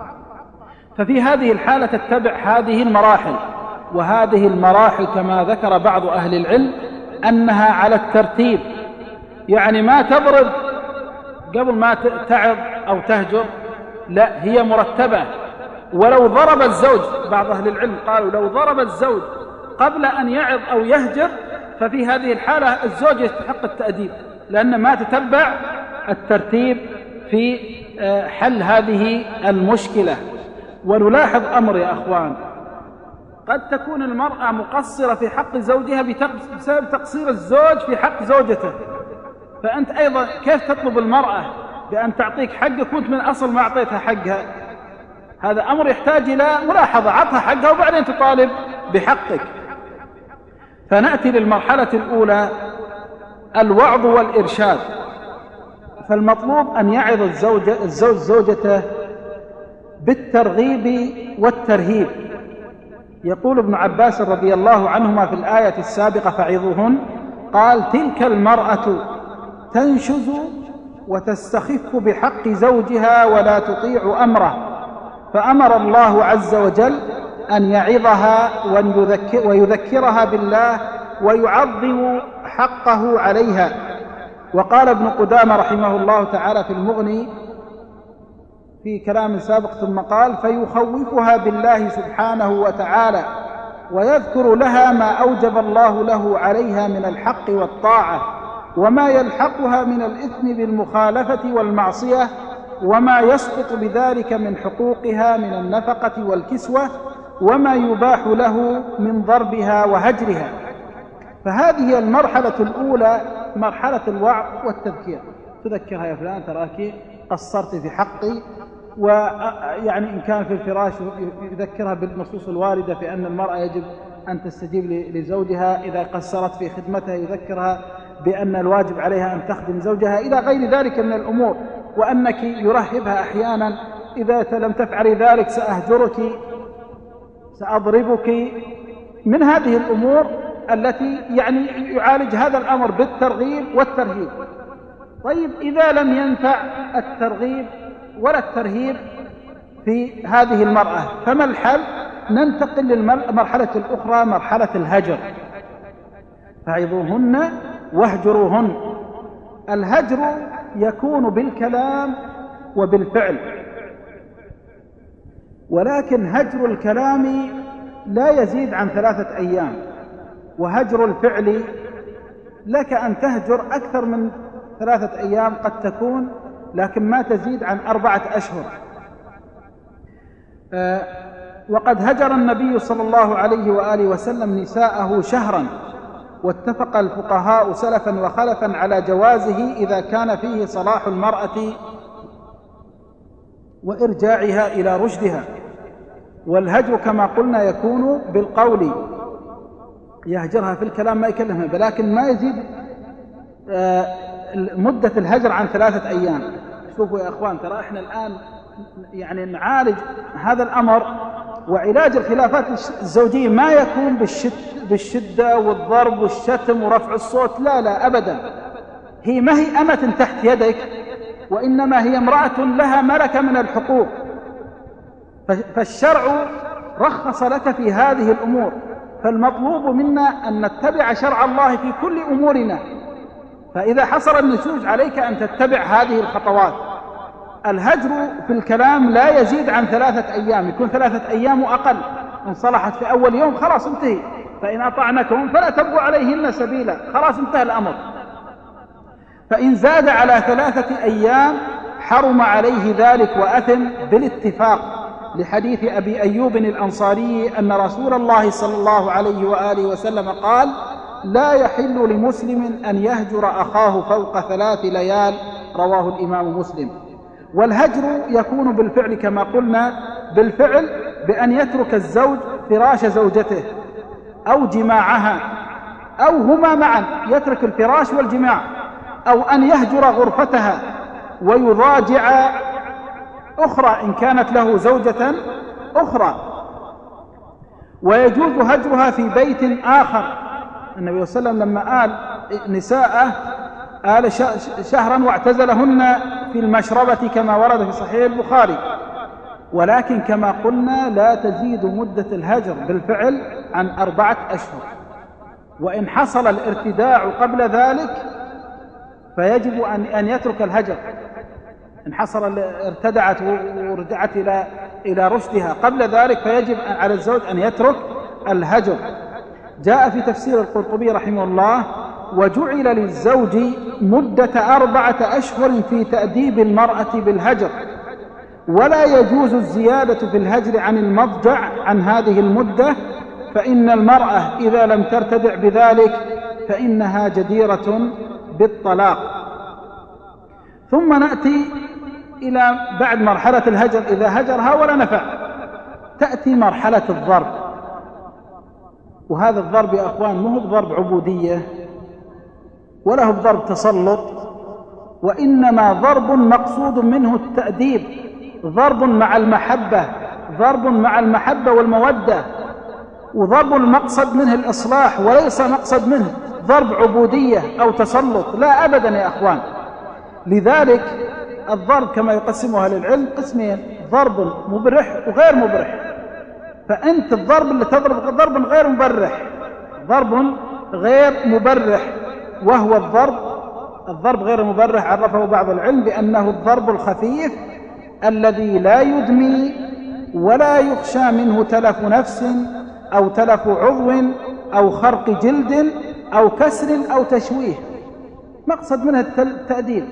ففي هذه الحالة تتبع هذه المراحل. وهذه المراحل كما ذكر بعض أهل العلم أنها على الترتيب، يعني ما تضرب قبل ما تعظ أو تهجر، لا، هي مرتبة. ولو ضرب الزوج، بعض أهل العلم قالوا لو ضرب الزوج قبل أن يعظ أو يهجر ففي هذه الحالة الزوج يستحق التأديب، لأن ما تتبع الترتيب في حل هذه المشكلة. ونلاحظ أمر يا أخوان، قد تكون المرأة مقصرة في حق زوجها بسبب تقصير الزوج في حق زوجته، فأنت أيضا كيف تطلب المرأة بأن تعطيك حقك وأنت من أصل ما أعطيتها حقها؟ هذا أمر يحتاج إلى ملاحظة، عطها حقها وبعدين تطالب بحقك. فنأتي للمرحلة الأولى، الوعظ والإرشاد. فالمطلوب أن يعظ الزوج زوجته بالترغيب والترهيب. يقول ابن عباس رضي الله عنهما في الآية السابقة فعظوهن، قال تلك المرأة تنشز وتستخف بحق زوجها ولا تطيع أمره، فأمر الله عز وجل أن يعظها ويذكرها بالله ويعظم حقه عليها. وقال ابن قدامة رحمه الله تعالى في المغني في كلام سابق ثم قال فيخوفها بالله سبحانه وتعالى ويذكر لها ما أوجب الله له عليها من الحق والطاعة وما يلحقها من الإثم بالمخالفة والمعصية وما يسقط بذلك من حقوقها من النفقة والكسوة وما يباح له من ضربها وهجرها. فهذه المرحلة الأولى مرحلة الوعظ والتذكير، تذكرها يا فلان تراك قصرت في حقي، ويعني إن كان في الفراش يذكرها بالنصوص الواردة في أن المرأة يجب أن تستجيب لزوجها، إذا قصرت في خدمتها يذكرها بأن الواجب عليها أن تخدم زوجها، إلى غير ذلك من الأمور، وأنك يرهبها أحيانا إذا لم تفعلي ذلك سأهجرك سأضربك، من هذه الأمور التي يعني يعالج هذا الأمر بالترغيب والترهيب. طيب إذا لم ينفع الترغيب ولا الترهيب في هذه المرأة فما الحل؟ ننتقل للمرحلة الأخرى، مرحلة الهجر. فعظوهن واهجروهن. الهجر يكون بالكلام وبالفعل، ولكن هجر الكلام لا يزيد عن 3 أيام، وهجر الفعل لك أن تهجر أكثر من 3 أيام قد تكون، لكن ما تزيد عن 4 أشهر. وقد هجر النبي صلى الله عليه وآله وسلم نساءه شهرا، واتفق الفقهاء سلفا وخلفا على جوازه إذا كان فيه صلاح المرأة وإرجاعها إلى رشدها. والهجر كما قلنا يكون بالقول، يهجرها في الكلام ما يكلمها، ولكن ما يزيد مدة الهجر عن 3 أيام. شوفوا يا أخوان، ترى إحنا الآن يعني نعالج هذا الأمر، وعلاج الخلافات الزوجية ما يكون بالشدة والضرب والشتم ورفع الصوت، لا لا أبدا. هي ما هي أمة تحت يدك، وإنما هي امرأة لها ملكة من الحقوق، فالشرع رخص لك في هذه الأمور. فالمطلوب منا أن نتبع شرع الله في كل أمورنا. فإذا حصل النشوز عليك أن تتبع هذه الخطوات. الهجر في الكلام لا يزيد عن 3 أيام، يكون 3 أيام وأقل. إن صلحت في أول يوم خلاص انتهي، فإن أطعنكم فلا تبغوا عليهن سبيلا، خلاص انتهى الأمر. فإن زاد على 3 أيام حرم عليه ذلك وأثم بالاتفاق، لحديث أبي أيوب الأنصاري أن رسول الله صلى الله عليه وآله وسلم قال: لا يحل لمسلم أن يهجر أخاه فوق 3 ليال، رواه الإمام مسلم. والهجر يكون بالفعل كما قلنا، بالفعل بأن يترك الزوج فراش زوجته أو جماعها أو هما معا، يترك الفراش والجماع، أو أن يهجر غرفتها ويضاجع أخرى إن كانت له زوجة أخرى. ويجوز هجرها في بيت آخر. النبي صلى الله عليه وسلم لما قال نساءه قال شهرا واعتزلهن في المشربة كما ورد في صحيح البخاري. ولكن كما قلنا لا تزيد مدة الهجر بالفعل عن 4 أشهر، وإن حصل الارتداع قبل ذلك فيجب أن يترك الهجر. إن حصل ارتدعت ورجعت إلى رشدها قبل ذلك فيجب على الزوج أن يترك الهجر. جاء في تفسير القرطبي رحمه الله: وجعل للزوج مدة 4 أشهر في تأديب المرأة بالهجر، ولا يجوز الزيادة في الهجر عن المضجع عن هذه المدة، فإن المرأة إذا لم ترتدع بذلك فإنها جديرة بالطلاق. ثم نأتي إلى بعد مرحلة الهجر، إذا هجرها ولا نفع، تأتي مرحلة الضرب. وهذا الضرب يا أخوان مو بضرب عبودية ولا هو بضرب تسلط، وإنما ضرب مقصود منه التأديب، ضرب مع المحبة، ضرب مع المحبة والمودة، وضرب المقصد منه الإصلاح، وليس مقصد منه ضرب عبودية أو تسلط، لا أبدا يا أخوان. لذلك الضرب كما يقسمه أهل العلم قسمين: ضرب مبرح وغير مبرح. فأنت الضرب اللي تضرب ضرب غير مبرح، ضرب غير مبرح، وهو الضرب غير المبرح عرفه بعض العلم بأنه الضرب الخفيف الذي لا يدمي ولا يخشى منه تلف نفس أو تلف عضو أو خرق جلد أو كسر أو تشويه، مقصد منه التأديب.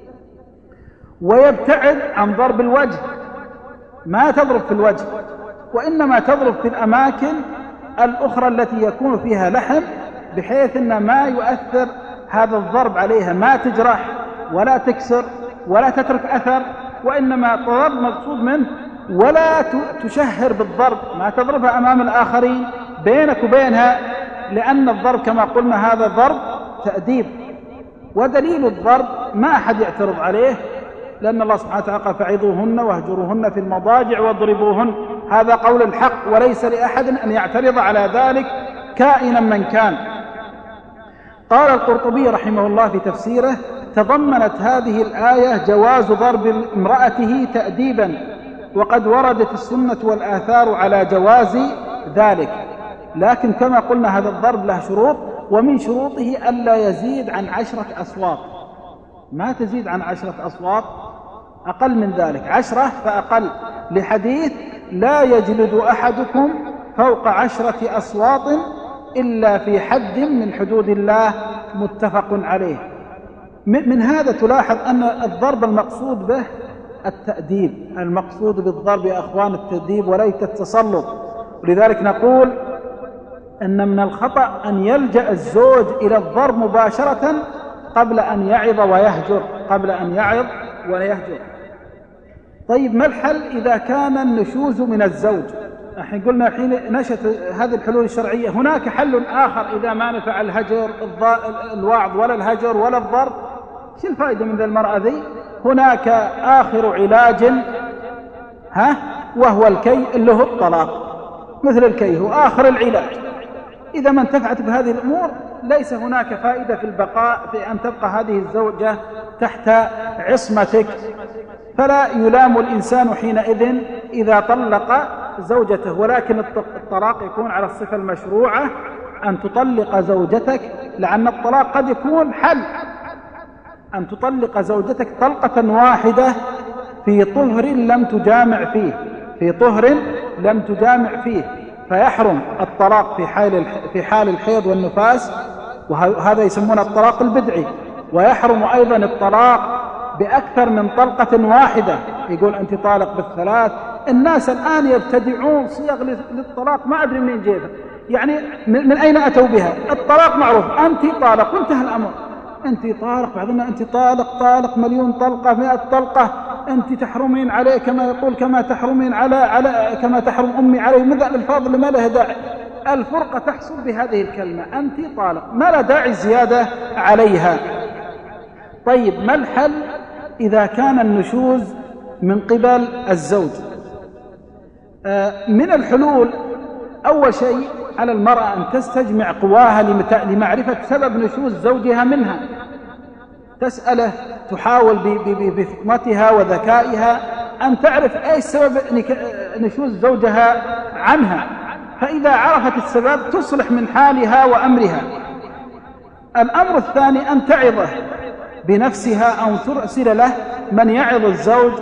ويبتعد عن ضرب الوجه، ما تضرب في الوجه، وإنما تضرب في الأماكن الأخرى التي يكون فيها لحم، بحيث أن ما يؤثر هذا الضرب عليها، ما تجرح ولا تكسر ولا تترك أثر، وإنما الضرب مقصود منه ولا تشهر بالضرب، ما تضربها أمام الآخرين بينك وبينها، لأن الضرب كما قلنا هذا ضرب تأديب. ودليل الضرب ما أحد يعترض عليه، لأن الله سبحانه وتعالى قال: فعظوهن واهجروهن في المضاجع واضربوهن. هذا قول الحق، وليس لأحد أن يعترض على ذلك كائنا من كان. قال القرطبي رحمه الله في تفسيره: تضمنت هذه الآية جواز ضرب امرأته تأديبا، وقد وردت السنة والآثار على جواز ذلك، لكن كما قلنا هذا الضرب له شروط، ومن شروطه ألا يزيد عن 10 أصوات، ما تزيد عن 10 أصوات، أقل من ذلك 10 فأقل، لحديث: لا يجلد أحدكم فوق 10 أصوات إلا في حد من حدود الله، متفق عليه. من هذا تلاحظ أن الضرب المقصود به التأديب، المقصود بالضرب يا أخوان التأديب وليس التسلط. ولذلك نقول أن من الخطأ أن يلجأ الزوج إلى الضرب مباشرة قبل أن يعظ ويهجر، قبل أن يعظ ويهجر. طيب ما الحل إذا كان النشوز من الزوج؟ الحين قلنا حين نشأت هذه الحلول الشرعية، هناك حل آخر إذا ما نفع الهجر الوعظ ولا الهجر ولا الضرب، شو الفائدة من ذا المرأة ذي؟ هناك آخر علاج وهو الكي، اللي هو الطلاق، مثل الكي هو آخر العلاج. إذا ما انتفعت بهذه الأمور ليس هناك فائدة في البقاء، في أن تبقى هذه الزوجة تحت عصمتك، فلا يلام الإنسان حينئذ إذا طلق زوجته. ولكن الطلاق يكون على الصفة المشروعة، أن تطلق زوجتك، لأن الطلاق قد يكون حل، أن تطلق زوجتك طلقة واحدة في طهر لم تجامع فيه، في طهر لم تجامع فيه، فيحرم الطلاق في حال الحيض والنفاس، وهذا يسمونه الطلاق البدعي. ويحرم أيضا الطلاق بأكثر من طلقة واحدة، يقول أنت طالق بالثلاث. الناس الآن يبتدعون صيغ للطلاق ما أدري منين جيبها، يعني من أين أتوا بها؟ الطلاق معروف، أنت طالق وانتهى الأمر، أنت طالق، بعدين أنت طالق مليون طلقة 100 طلقة، أنت تحرمين عليه كما يقول، كما تحرمين على كما تحرم أمي عليه، مثل الفاظ اللي ما له داعي. الفرقة تحصل بهذه الكلمة، أنت طالق، ما لا داعي زيادة عليها. طيب ما الحل إذا كان النشوز من قبل الزوج؟ من الحلول أول شيء على المرأة أن تستجمع قواها لمعرفة سبب نشوز زوجها منها، تسأله، تحاول بفطنتها وذكائها أن تعرف أي سبب نشوز زوجها عنها، فإذا عرفت السبب تصلح من حالها وأمرها. الأمر الثاني أن تعظه بنفسها أو ترسل له من يعظ الزوج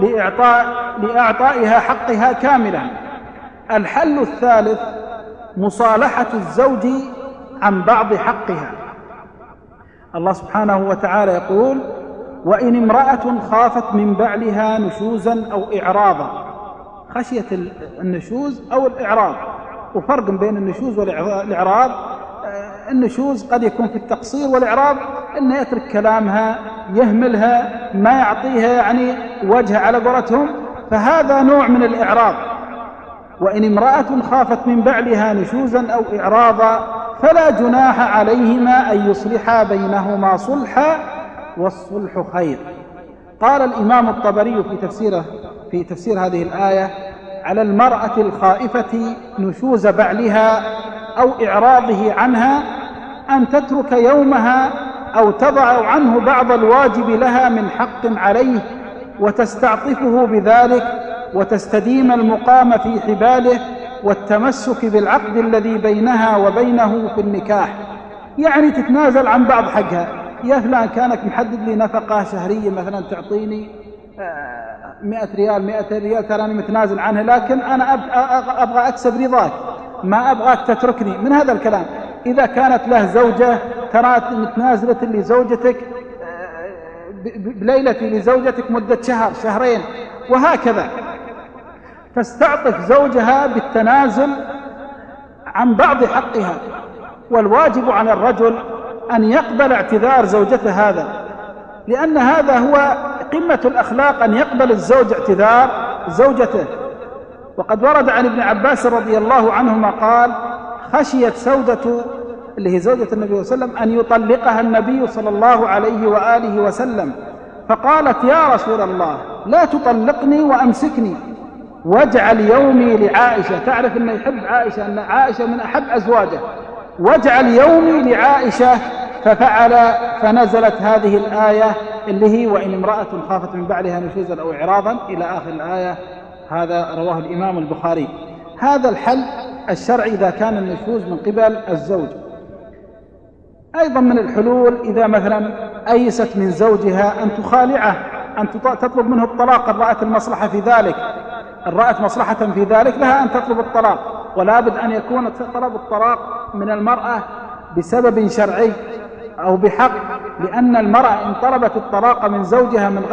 لإعطائها حقها كاملا. الحل الثالث مصالحة الزوج عن بعض حقها. الله سبحانه وتعالى يقول: وإن امرأة خافت من بعلها نشوزا أو إعراضا. خشية النشوز أو الإعراض، وفرق بين النشوز والإعراض. النشوز قد يكون في التقصير، والإعراض إنه يترك كلامها، يهملها، ما يعطيها يعني وجه على قولتهم، فهذا نوع من الإعراض. وإن امرأة خافت من بعلها نشوزا أو إعراضا فلا جناح عليهما أن يصلحا بينهما صلحا والصلح خير. قال الإمام الطبري في تفسير هذه الآية: على المرأة الخائفة نشوز بعلها أو إعراضه عنها أن تترك يومها أو تضع عنه بعض الواجب لها من حق عليه وتستعطفه بذلك وتستديم المقام في حباله والتمسك بالعقد الذي بينها وبينه في النكاح. يعني تتنازل عن بعض حقها. يا فلان كانك محدد لي نفقة شهرية مثلا تعطيني 100 ريال 200 ريال، تراني متنازل عنها، لكن أنا أبغى أكسب رضاك، ما أبغاك تتركني، من هذا الكلام. إذا كانت له زوجة ترى متنازلة لزوجتك بليلة لزوجتك مدة شهر شهرين وهكذا، تستعطف زوجها بالتنازل عن بعض حقها. والواجب على الرجل أن يقبل اعتذار زوجته هذا، لأن هذا هو قمة الأخلاق، أن يقبل الزوج اعتذار زوجته. وقد ورد عن ابن عباس رضي الله عنهما قال: خشيت سودة اللي هي زوجة النبي صلى الله عليه وسلم أن يطلقها النبي صلى الله عليه وآله وسلم، فقالت: يا رسول الله لا تطلقني وأمسكني واجعل يومي لعائشة. تعرف أنه يحب عائشة، أن عائشة من أحب أزواجه، واجعل يومي لعائشة. ففعل، فنزلت هذه الآية اللي هي: وإن امرأة خافت من بعلها نشوزا أو إعراضا، إلى آخر الآية. هذا رواه الإمام البخاري. هذا الحل الشرعي إذا كان النشوز من قبل الزوج. أيضا من الحلول إذا مثلا أيست من زوجها أن تخالعه، أن تطلب منه الطلاق، إن رأت المصلحة في ذلك، إن رأت مصلحة في ذلك لها أن تطلب الطلاق. ولا بد أن يكون طلب الطلاق من المرأة بسبب شرعي أو بحق، لأن المرأة إن طلبت الطلاق من زوجها من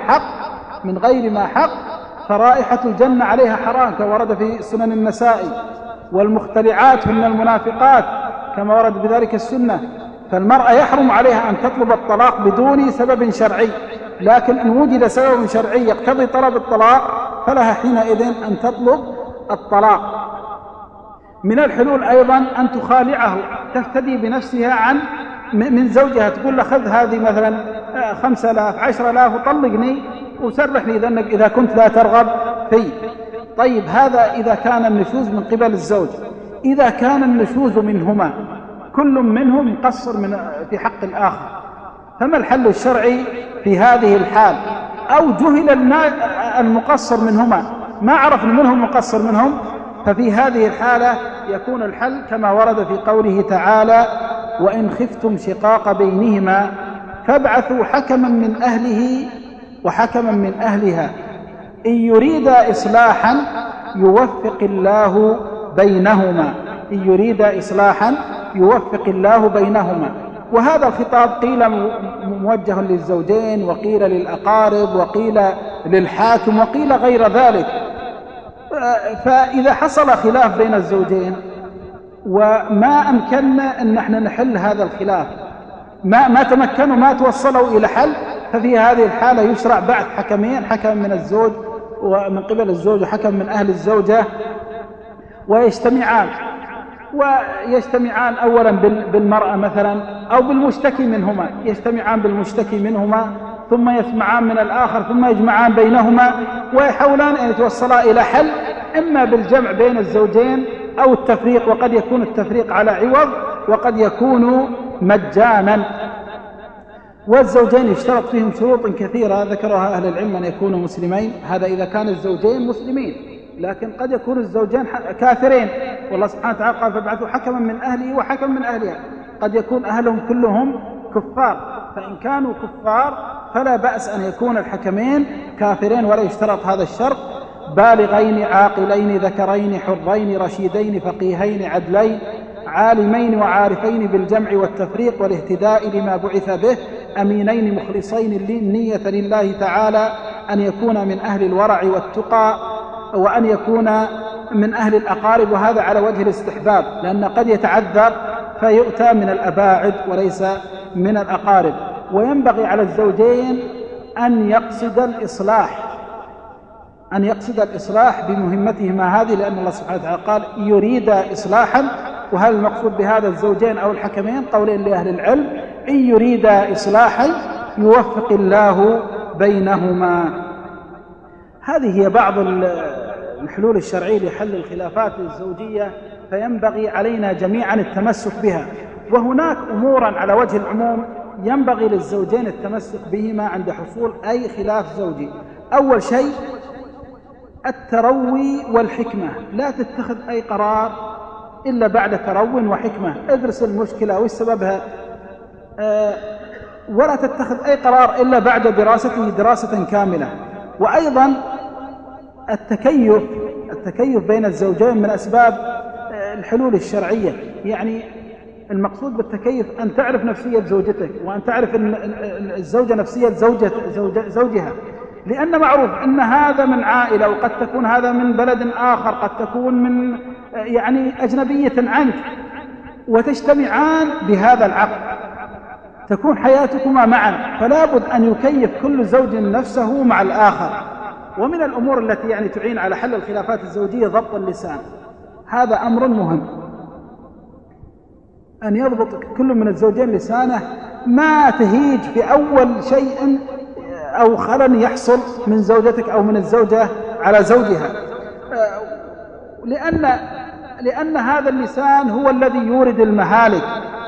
غير ما حق فرائحة الجنة عليها حرام، كما ورد في سنن النسائي. والمختلعات من المنافقات كما ورد بذلك السنة. فالمرأة يحرم عليها أن تطلب الطلاق بدون سبب شرعي، لكن إن وجد سبب شرعي يقتضي طلب الطلاق فلها حينئذ أن تطلب الطلاق. من الحلول أيضا أن تخالعه، تفتدي بنفسها من زوجها، تقول له: خذ هذه مثلا 5000 10,000 وطلقني وسرحني إذا كنت لا ترغب فيه. طيب هذا إذا كان النشوز من قبل الزوج. إذا كان النشوز منهما، كل منهم مقصر في حق الآخر، فما الحل الشرعي في هذه الحال؟ أو جهل المقصر منهما، ما عرف منهم مقصر منهم، ففي هذه الحالة يكون الحل كما ورد في قوله تعالى: وإن خفتم شقاق بينهما فابعثوا حكما من أهله وحكما من أهلها إن يريدا إصلاحا يوفق الله بينهما إن يريد إصلاحا يوفق الله بينهما. وهذا الخطاب قيل موجه للزوجين، وقيل للأقارب، وقيل للحاكم، وقيل غير ذلك. فإذا حصل خلاف بين الزوجين وما أمكننا أن نحن نحل هذا الخلاف، ما تمكنوا، ما توصلوا إلى حل، ففي هذه الحالة يشرع بعث حكمين، حكم من الزوج ومن قبل الزوج وحكم من أهل الزوجة، ويجتمعان أولا بالمرأة مثلا أو بالمشتكي منهما، يجتمعان بالمشتكي منهما ثم يسمعان من الآخر ثم يجمعان بينهما ويحاولان أن يتوصلا إلى حل، إما بالجمع بين الزوجين أو التفريق، وقد يكون التفريق على عوض وقد يكون مجانا. والزوجين يشترط فيهم شروط كثيرة ذكرها أهل العلم أن يكونوا مسلمين، هذا إذا كان الزوجين مسلمين، لكن قد يكون الزوجين كافرين، والله سبحانه وتعالى قال فابعثوا حكما من أهله وحكما من أهلها، قد يكون أهلهم كلهم كفار، فإن كانوا كفار فلا بأس أن يكون الحكمين كافرين، ولا يشترط هذا الشرط، بالغين عاقلين ذكرين حرين رشيدين فقيهين عدلين عالمين وعارفين بالجمع والتفريق والاهتداء لما بعث به، أمينين مخلصين النية لله تعالى، أن يكون من أهل الورع والتقى، وأن يكون من أهل الأقارب، وهذا على وجه الاستحباب، لأن قد يتعذر فيؤتى من الأباعد وليس من الأقارب. وينبغي على الزوجين أن يقصد الإصلاح بمهمتهما هذه، لأن الله سبحانه وتعالى قال يريد إصلاحا، وهل المقصود بهذا الزوجين أو الحكمين؟ قولين لأهل العلم، إن يريد إصلاحا يوفق الله بينهما. هذه هي بعض الحلول الشرعية لحل الخلافات الزوجية، فينبغي علينا جميعا التمسك بها. وهناك أمورا على وجه العموم ينبغي للزوجين التمسك بهما عند حصول أي خلاف زوجي. أول شيء التروي والحكمة، لا تتخذ أي قرار إلا بعد تروي وحكمة، ادرس المشكلة وسببها، ولا تتخذ أي قرار إلا بعد دراسته دراسة كاملة. وأيضا التكيف بين الزوجين من أسباب الحلول الشرعية، يعني المقصود بالتكيف أن تعرف نفسية زوجتك، وأن تعرف الزوجة نفسية زوجها، لأن معروف أن هذا من عائلة، وقد تكون هذا من بلد آخر، قد تكون من يعني أجنبية عنك، وتجتمعان بهذا العقد، تكون حياتكما معا، فلا بد أن يكيف كل زوج نفسه مع الآخر. ومن الأمور التي يعني تعين على حل الخلافات الزوجية ضبط اللسان، هذا أمر مهم، أن يضبط كل من الزوجين لسانه، ما تهيج في أول شيء أو خلل يحصل من زوجتك أو من الزوجة على زوجها، لأن هذا اللسان هو الذي يورد المهالك.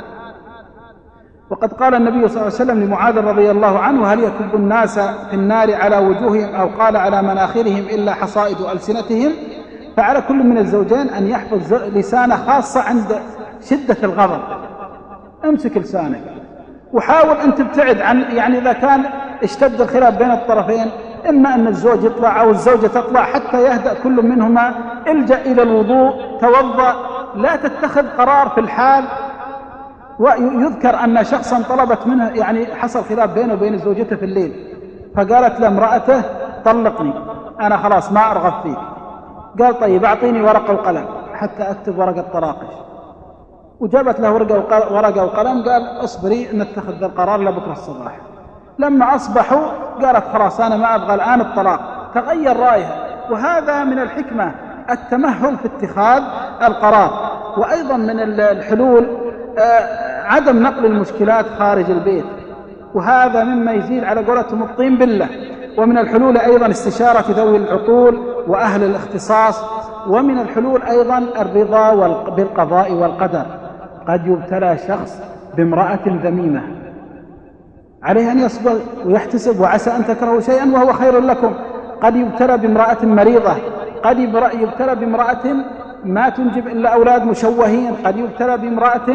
وقد قال النبي صلى الله عليه وسلم لمعاذ رضي الله عنه: هل يكب الناس في النار على وجوههم أو قال على مناخرهم إلا حصائد ألسنتهم؟ فعلى كل من الزوجين أن يحفظ لسانه، خاصة عند شدة الغضب. امسك لسانك وحاول أن تبتعد عن، يعني إذا كان اشتد الخلاف بين الطرفين، إما أن الزوج يطلع أو الزوجة تطلع حتى يهدأ كل منهما، الجأ إلى الوضوء، توضأ، لا تتخذ قرار في الحال. ويذكر أن شخصا طلبت منه، يعني حصل خلاف بينه وبين زوجته في الليل، فقالت لامرأته: طلقني، أنا خلاص ما أرغب فيك. قال: طيب أعطيني ورقة وقلم حتى أكتب ورقة طلاقش. وجابت له ورقة وقلم، قال: اصبري نتخذ ذا القرار لبكرة الصباح. لما أصبحوا قالت: خلاص أنا ما أبغى الآن الطلاق، تغير رأيها. وهذا من الحكمة التمهل في اتخاذ القرار. وأيضا من الحلول عدم نقل المشكلات خارج البيت، وهذا مما يزيد على قولتهم الطين بالله. ومن الحلول أيضا استشارة ذوي العقول وأهل الاختصاص. ومن الحلول أيضا الرضا بالقضاء والقدر. قد يبتلى شخص بامرأة ذميمة، عليه أن يصبر ويحتسب، وعسى أن تكرهوا شيئا وهو خير لكم. قد يبتلى بامرأة مريضة، قد يبتلى بامرأة ما تنجب إلا أولاد مشوهين، قد يبتلى بامرأة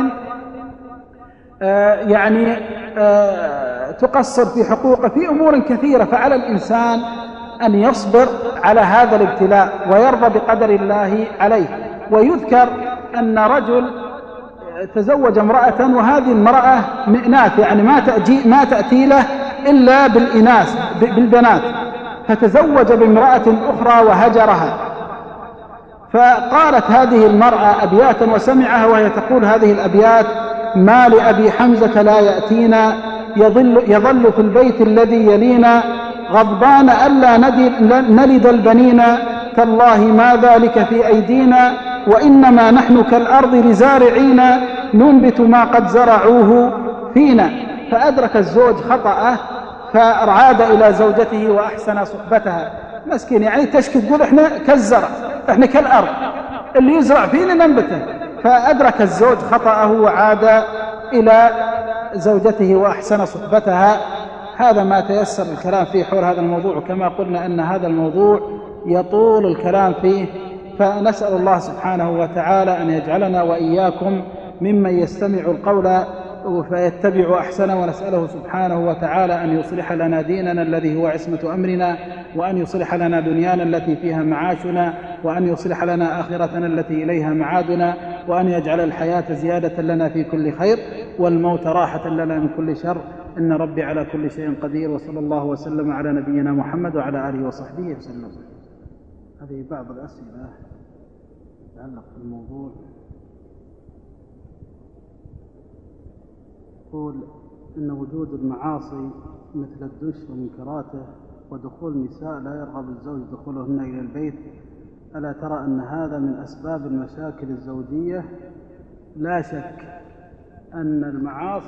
تقصر في حقوقه، في أمور كثيرة. فعلى الإنسان أن يصبر على هذا الابتلاء ويرضى بقدر الله عليه. ويذكر أن رجل تزوج امرأة وهذه المرأة مئناث، يعني ما تأتي له إلا بالبنات، فتزوج بامرأة أخرى وهجرها. فقالت هذه المرأة أبياتا وسمعها وهي تقول هذه الأبيات: ما لأبي حمزة لا يأتينا، يظل في البيت الذي يلينا، غضبان ألا نلد البنين، تالله ما ذلك في أيدينا، وإنما نحن كالأرض لزارعين، ننبت ما قد زرعوه فينا. فأدرك الزوج خطأه فعاد إلى زوجته وأحسن صحبتها. مسكين، يعني تشكي تقول إحنا كالزرع، إحنا كالأرض اللي يزرع فينا ننبته. فأدرك الزوج خطأه وعاد إلى زوجته وأحسن صحبتها. هذا ما تيسر الكلام فيه حول هذا الموضوع، وكما قلنا أن هذا الموضوع يطول الكلام فيه، فنسأل الله سبحانه وتعالى أن يجعلنا وإياكم ممن يستمع القول فيتبع أحسنه، ونسأله سبحانه وتعالى أن يصلح لنا ديننا الذي هو عصمة أمرنا، وأن يصلح لنا دنيانا التي فيها معاشنا، وأن يصلح لنا آخرتنا التي إليها معادنا، وأن يجعل الحياة زيادة لنا في كل خير والموت راحة لنا من كل شر، إن ربي على كل شيء قدير. وصلى الله وسلم على نبينا محمد وعلى آله وصحبه وسلم. هذه بعض الأسئلة تتعلق بالموضوع. يقول إن وجود المعاصي مثل الدش ومنكراته ودخول النساء لا يرغب الزوج دخولهن إلى البيت، ألا ترى أن هذا من أسباب المشاكل الزوجية؟ لا شك أن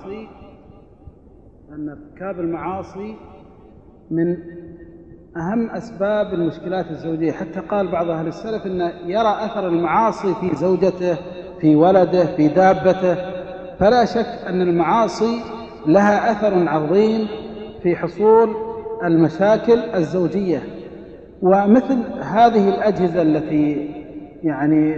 ارتكاب المعاصي من أهم أسباب المشكلات الزوجية. حتى قال بعض أهل السلف أن يرى أثر المعاصي في زوجته، في ولده، في دابته. فلا شك أن المعاصي لها أثر عظيم في حصول المشاكل الزوجية. ومثل هذه الأجهزة التي يعني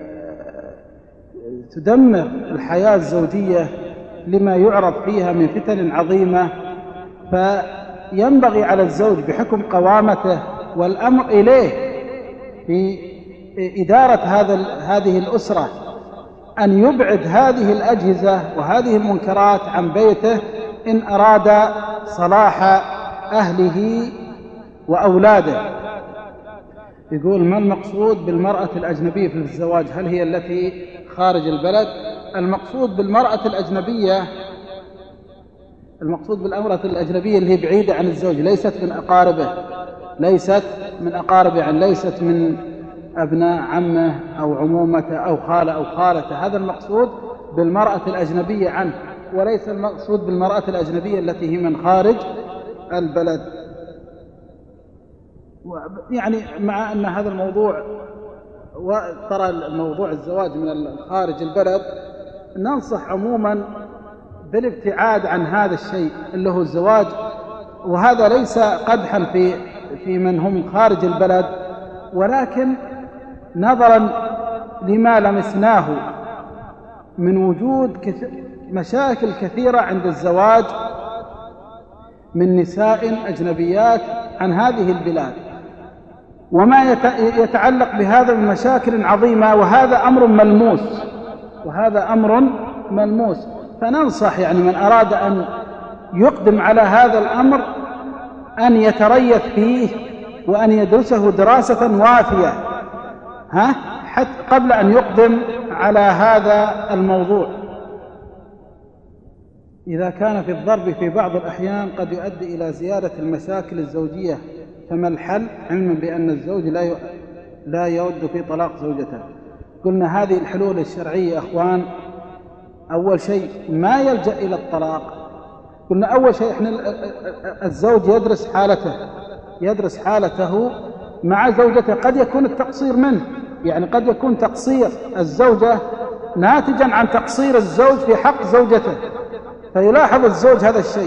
تدمر الحياة الزوجية لما يعرض فيها من فتن عظيمة، فينبغي على الزوج بحكم قوامته والأمر إليه في إدارة هذه الأسرة أن يبعد هذه الأجهزة وهذه المنكرات عن بيته إن أراد صلاح أهله وأولاده. يقول: ما المقصود بالمرأة الأجنبية في الزواج؟ هل هي التي خارج البلد؟ المقصود بالمرأة الأجنبية، المقصود بالمرأة الأجنبية اللي هي بعيدة عن الزوج، ليست من أقاربه، يعني ليست من أبناء عمه أو عمومته أو خاله أو خالته. هذا المقصود بالمرأة الأجنبية عنه، وليس المقصود بالمرأة الأجنبية التي هي من خارج البلد. يعني مع أن هذا الموضوع وترى الموضوع الزواج من خارج البلد، ننصح عموما بالابتعاد عن هذا الشيء اللي هو الزواج، وهذا ليس قدحا في من هم خارج البلد، ولكن نظرا لما لمسناه من وجود مشاكل كثيرة عند الزواج من نساء أجنبيات عن هذه البلاد، وما يتعلق بهذا من مشاكل عظيمة، وهذا أمر ملموس. فننصح يعني من أراد أن يقدم على هذا الأمر أن يتريث فيه وأن يدرسه دراسة وافية حتى قبل أن يقدم على هذا الموضوع. إذا كان في الضرب في بعض الأحيان قد يؤدي إلى زيادة المشاكل الزوجية، فما الحل؟ علما بأن الزوج لا يود في طلاق زوجته. قلنا هذه الحلول الشرعية أخوان، أول شيء ما يلجأ إلى الطلاق. قلنا أول شيء الزوج يدرس حالته مع زوجته. قد يكون التقصير منه، يعني قد يكون تقصير الزوجة ناتجا عن تقصير الزوج في حق زوجته، فيلاحظ الزوج هذا الشيء.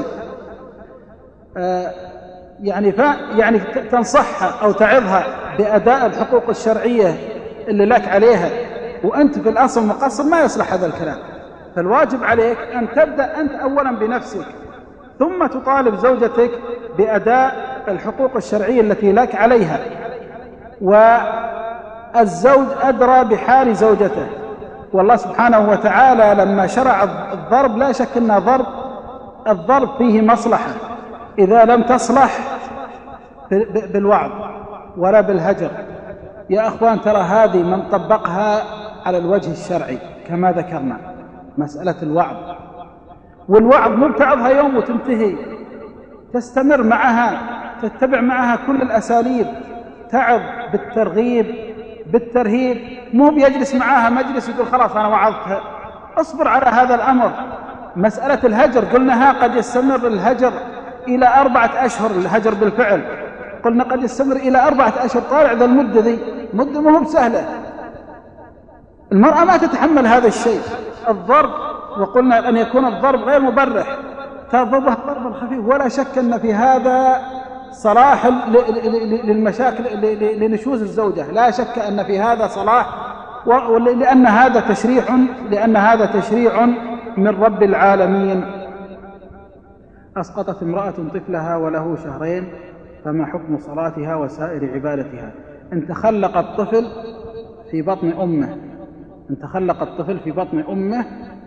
يعني تنصحها أو تعظها بأداء الحقوق الشرعية اللي لك عليها، وأنت في الأصل مقصر، ما يصلح هذا الكلام. فالواجب عليك أن تبدأ أنت أولا بنفسك، ثم تطالب زوجتك بأداء الحقوق الشرعية التي لك عليها. الزوج أدرى بحال زوجته، والله سبحانه وتعالى لما شرع الضرب لا شك أن الضرب فيه مصلحة إذا لم تصلح بالوعظ ولا بالهجر. يا أخوان ترى هذه من طبقها على الوجه الشرعي كما ذكرنا مسألة الوعظ، والوعظ مو بتعظها يوم وتنتهي، تستمر معها، تتبع معها كل الأساليب، تعظ بالترغيب بالترهيب، مو بيجلس معها مجلس يقول خلاص أنا وعظتها. اصبر على هذا الأمر. مسألة الهجر قلناها قد يستمر الهجر إلى 4 أشهر، الهجر بالفعل قلنا قد يستمر إلى 4 أشهر. طالع ذا المدة دي مدة ما هو بسهلة، المرأة ما تتحمل هذا الشيء. الضرب وقلنا أن يكون الضرب غير مبرح، تضربها ضربا خفيف، ولا شك أن في هذا صلاح للمشاكل لنشوز الزوجة، لا شك أن في هذا صلاح، لأن هذا تشريع من رب العالمين. أسقطت امرأة طفلها وله 2 شهر، فما حكم صلاتها وسائر عبادتها؟ إن تخلق الطفل في بطن أمه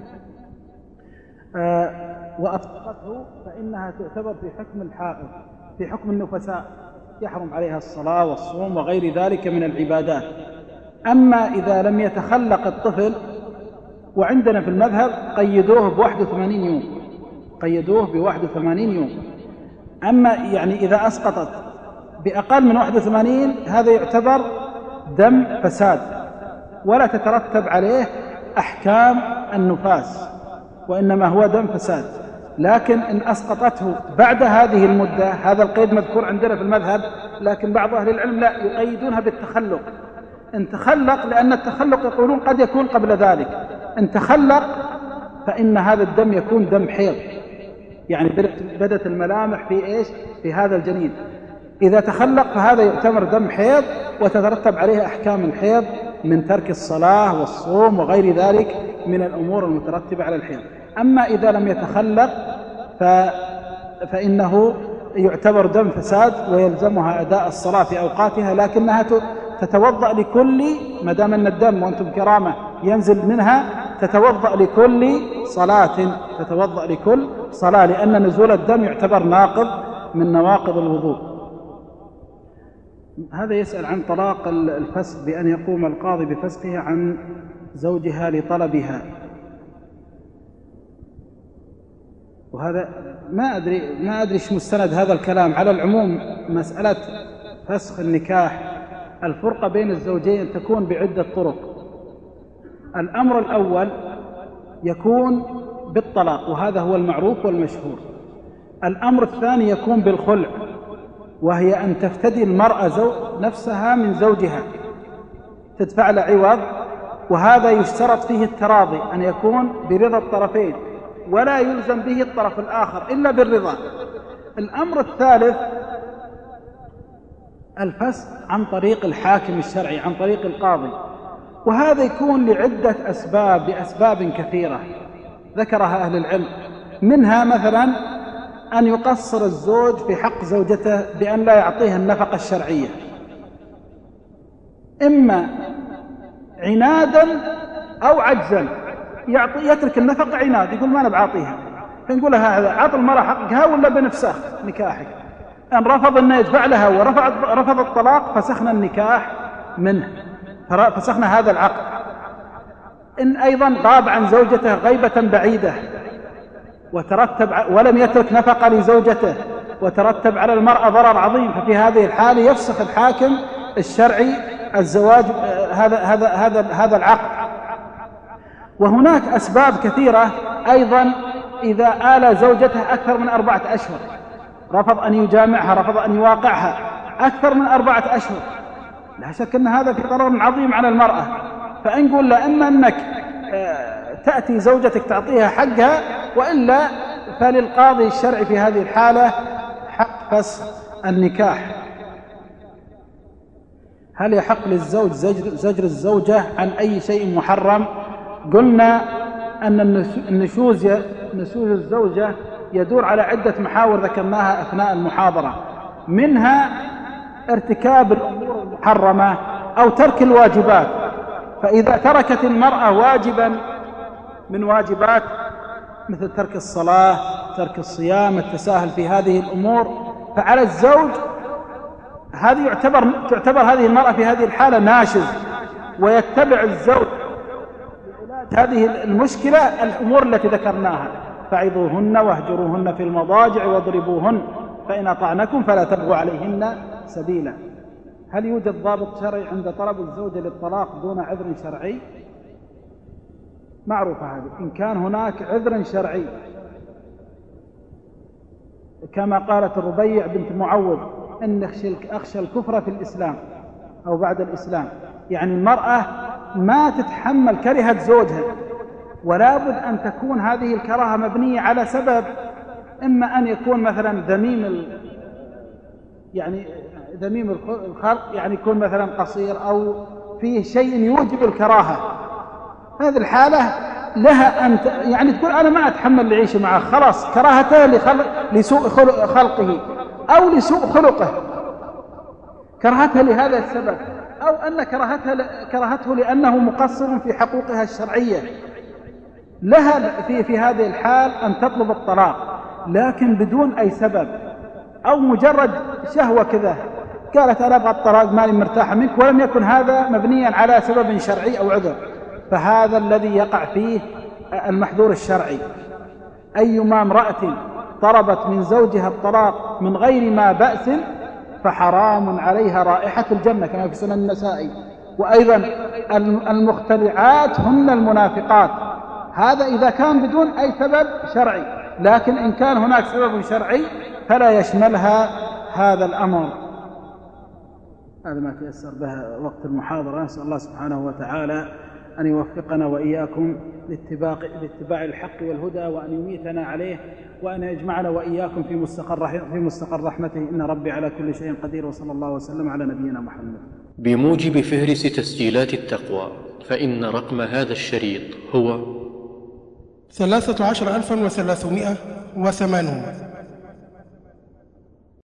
وأسقطته فإنها تعتبر في حكم الحائض، في حكم النفساء، يحرم عليها الصلاة والصوم وغير ذلك من العبادات. أما إذا لم يتخلق الطفل، وعندنا في المذهب قيدوه ب81 يوم، قيدوه ب81 يوم. أما يعني إذا أسقطت بأقل من 81 هذا يعتبر دم فساد ولا تترتب عليه أحكام النفاس، وإنما هو دم فساد. لكن إن أسقطته بعد هذه المدة، هذا القيد مذكور عندنا في المذهب، لكن بعض أهل العلم لا يقيدونها بالتخلق. إن تخلق، لأن التخلق يقولون قد يكون قبل ذلك، إن تخلق فإن هذا الدم يكون دم حيض، يعني بدت الملامح في هذا الجنين. إذا تخلق فهذا يعتبر دم حيض وتترتب عليه أحكام الحيض من ترك الصلاة والصوم وغير ذلك من الأمور المترتبة على الحيض. أما إذا لم يتخلق فإنه يعتبر دم فساد ويلزمها أداء الصلاة في أوقاتها، لكنها تتوضأ لكل، ما دام أن الدم وأنتم كرامة ينزل منها، تتوضأ لكل صلاة، لأن نزول الدم يعتبر ناقض من نواقض الوضوء. هذا يسأل عن طلاق الفسخ، بأن يقوم القاضي بفسخها عن زوجها لطلبها، وهذا ما أدري إيش مستند هذا الكلام. على العموم مسألة فسخ النكاح، الفرقة بين الزوجين تكون بعدة طرق. الأمر الأول يكون بالطلاق، وهذا هو المعروف والمشهور. الأمر الثاني يكون بالخلع، وهي أن تفتدي المرأة نفسها من زوجها، تدفع له عوض، وهذا يشترط فيه التراضي، أن يكون برضا الطرفين، ولا يلزم به الطرف الآخر إلا بالرضا. الأمر الثالث الفسخ عن طريق الحاكم الشرعي، عن طريق القاضي، وهذا يكون لعدة أسباب، بأسباب كثيرة ذكرها أهل العلم. منها مثلا أن يقصر الزوج في حق زوجته بأن لا يعطيها النفقة الشرعية، إما عنادا أو عجزا، يترك النفقة عناد، يقول ما أنا بعطيها، فنقول لها هذا عط المرأة حقها ولا بنفسخ نكاحك. أن رفض أن يدفع لها ورفض الطلاق فسخنا النكاح منه، فسخنا هذا العقد. إن أيضا غاب عن زوجته غيبة بعيدة ولم يترك نفقة لزوجته وترتب على المرأة ضرر عظيم، ففي هذه الحالة يفسخ الحاكم الشرعي الزواج، هذا العقد. وهناك أسباب كثيرة أيضا، إذا آل زوجته أكثر من 4 أشهر، رفض أن يجامعها، رفض أن يواقعها أكثر من 4 أشهر، لا شك أن هذا في ضرر عظيم على المرأة. فنقول له إما أنك تأتي زوجتك تعطيها حقها، وإلا فللقاضي الشرعي في هذه الحالة حق فسخ النكاح. هل يحق للزوج زجر الزوجة عن أي شيء محرم؟ قلنا أن نشوز الزوجة يدور على عدة محاور ذكرناها أثناء المحاضرة، منها ارتكاب الأمور المحرمة أو ترك الواجبات. فإذا تركت المرأة واجبا من واجبات مثل ترك الصلاة، ترك الصيام، التساهل في هذه الأمور، فعلى الزوج هذه تعتبر هذه المرأة في هذه الحالة ناشز، ويتبع الزوج لعلاج هذه المشكلة الأمور التي ذكرناها: فعظوهن واهجروهن في المضاجع واضربوهن، فإن أطعنكم فلا تبغوا عليهن سبيلا. هل يوجد ضابط شرعي عند طلب الزوجة للطلاق دون عذر شرعي؟ معروفة هذه. إن كان هناك عذر شرعي كما قالت الربيع بنت معوذ: إن أخشى الكفر في الإسلام أو بعد الإسلام، يعني المرأة ما تتحمل كرهة زوجها، ولا بد أن تكون هذه الكراهة مبنية على سبب، إما أن يكون مثلا ذميم الخلق، يعني يكون مثلا قصير أو فيه شيء يوجب الكراهة. هذه الحالة لها أن يعني تقول أنا ما أتحمل العيش معه، خلاص كراهته لسوء خلقه أو لسوء خلقه، كراهته لهذا السبب، أو أن كراهته لأنه مقصر في حقوقها الشرعية، لها في هذه الحال أن تطلب الطلاق، لكن بدون أي سبب، أو مجرد شهوة كذا قالت أنا أبغى الطلاق ماني مرتاحة منك، ولم يكن هذا مبنيا على سبب شرعي أو عذر، فهذا الذي يقع فيه المحذور الشرعي. أيما امرأة طلبت من زوجها الطلاق من غير ما بأس فحرام عليها رائحة الجنة كما في سنن النسائي. وأيضا المختلعات هن المنافقات، هذا إذا كان بدون أي سبب شرعي، لكن إن كان هناك سبب شرعي فلا يشملها هذا الأمر. هذا ما تيسر به وقت المحاضرة. نسأل الله سبحانه وتعالى أن يوفقنا وإياكم لاتباع الحق والهدى، وأن يميتنا عليه، وأن يجمعنا وإياكم في مستقر رحمته، إن ربي على كل شيء قدير. وصلى الله وسلم على نبينا محمد. بموجب فهرس تسجيلات التقوى، فإن رقم هذا الشريط هو 13,380.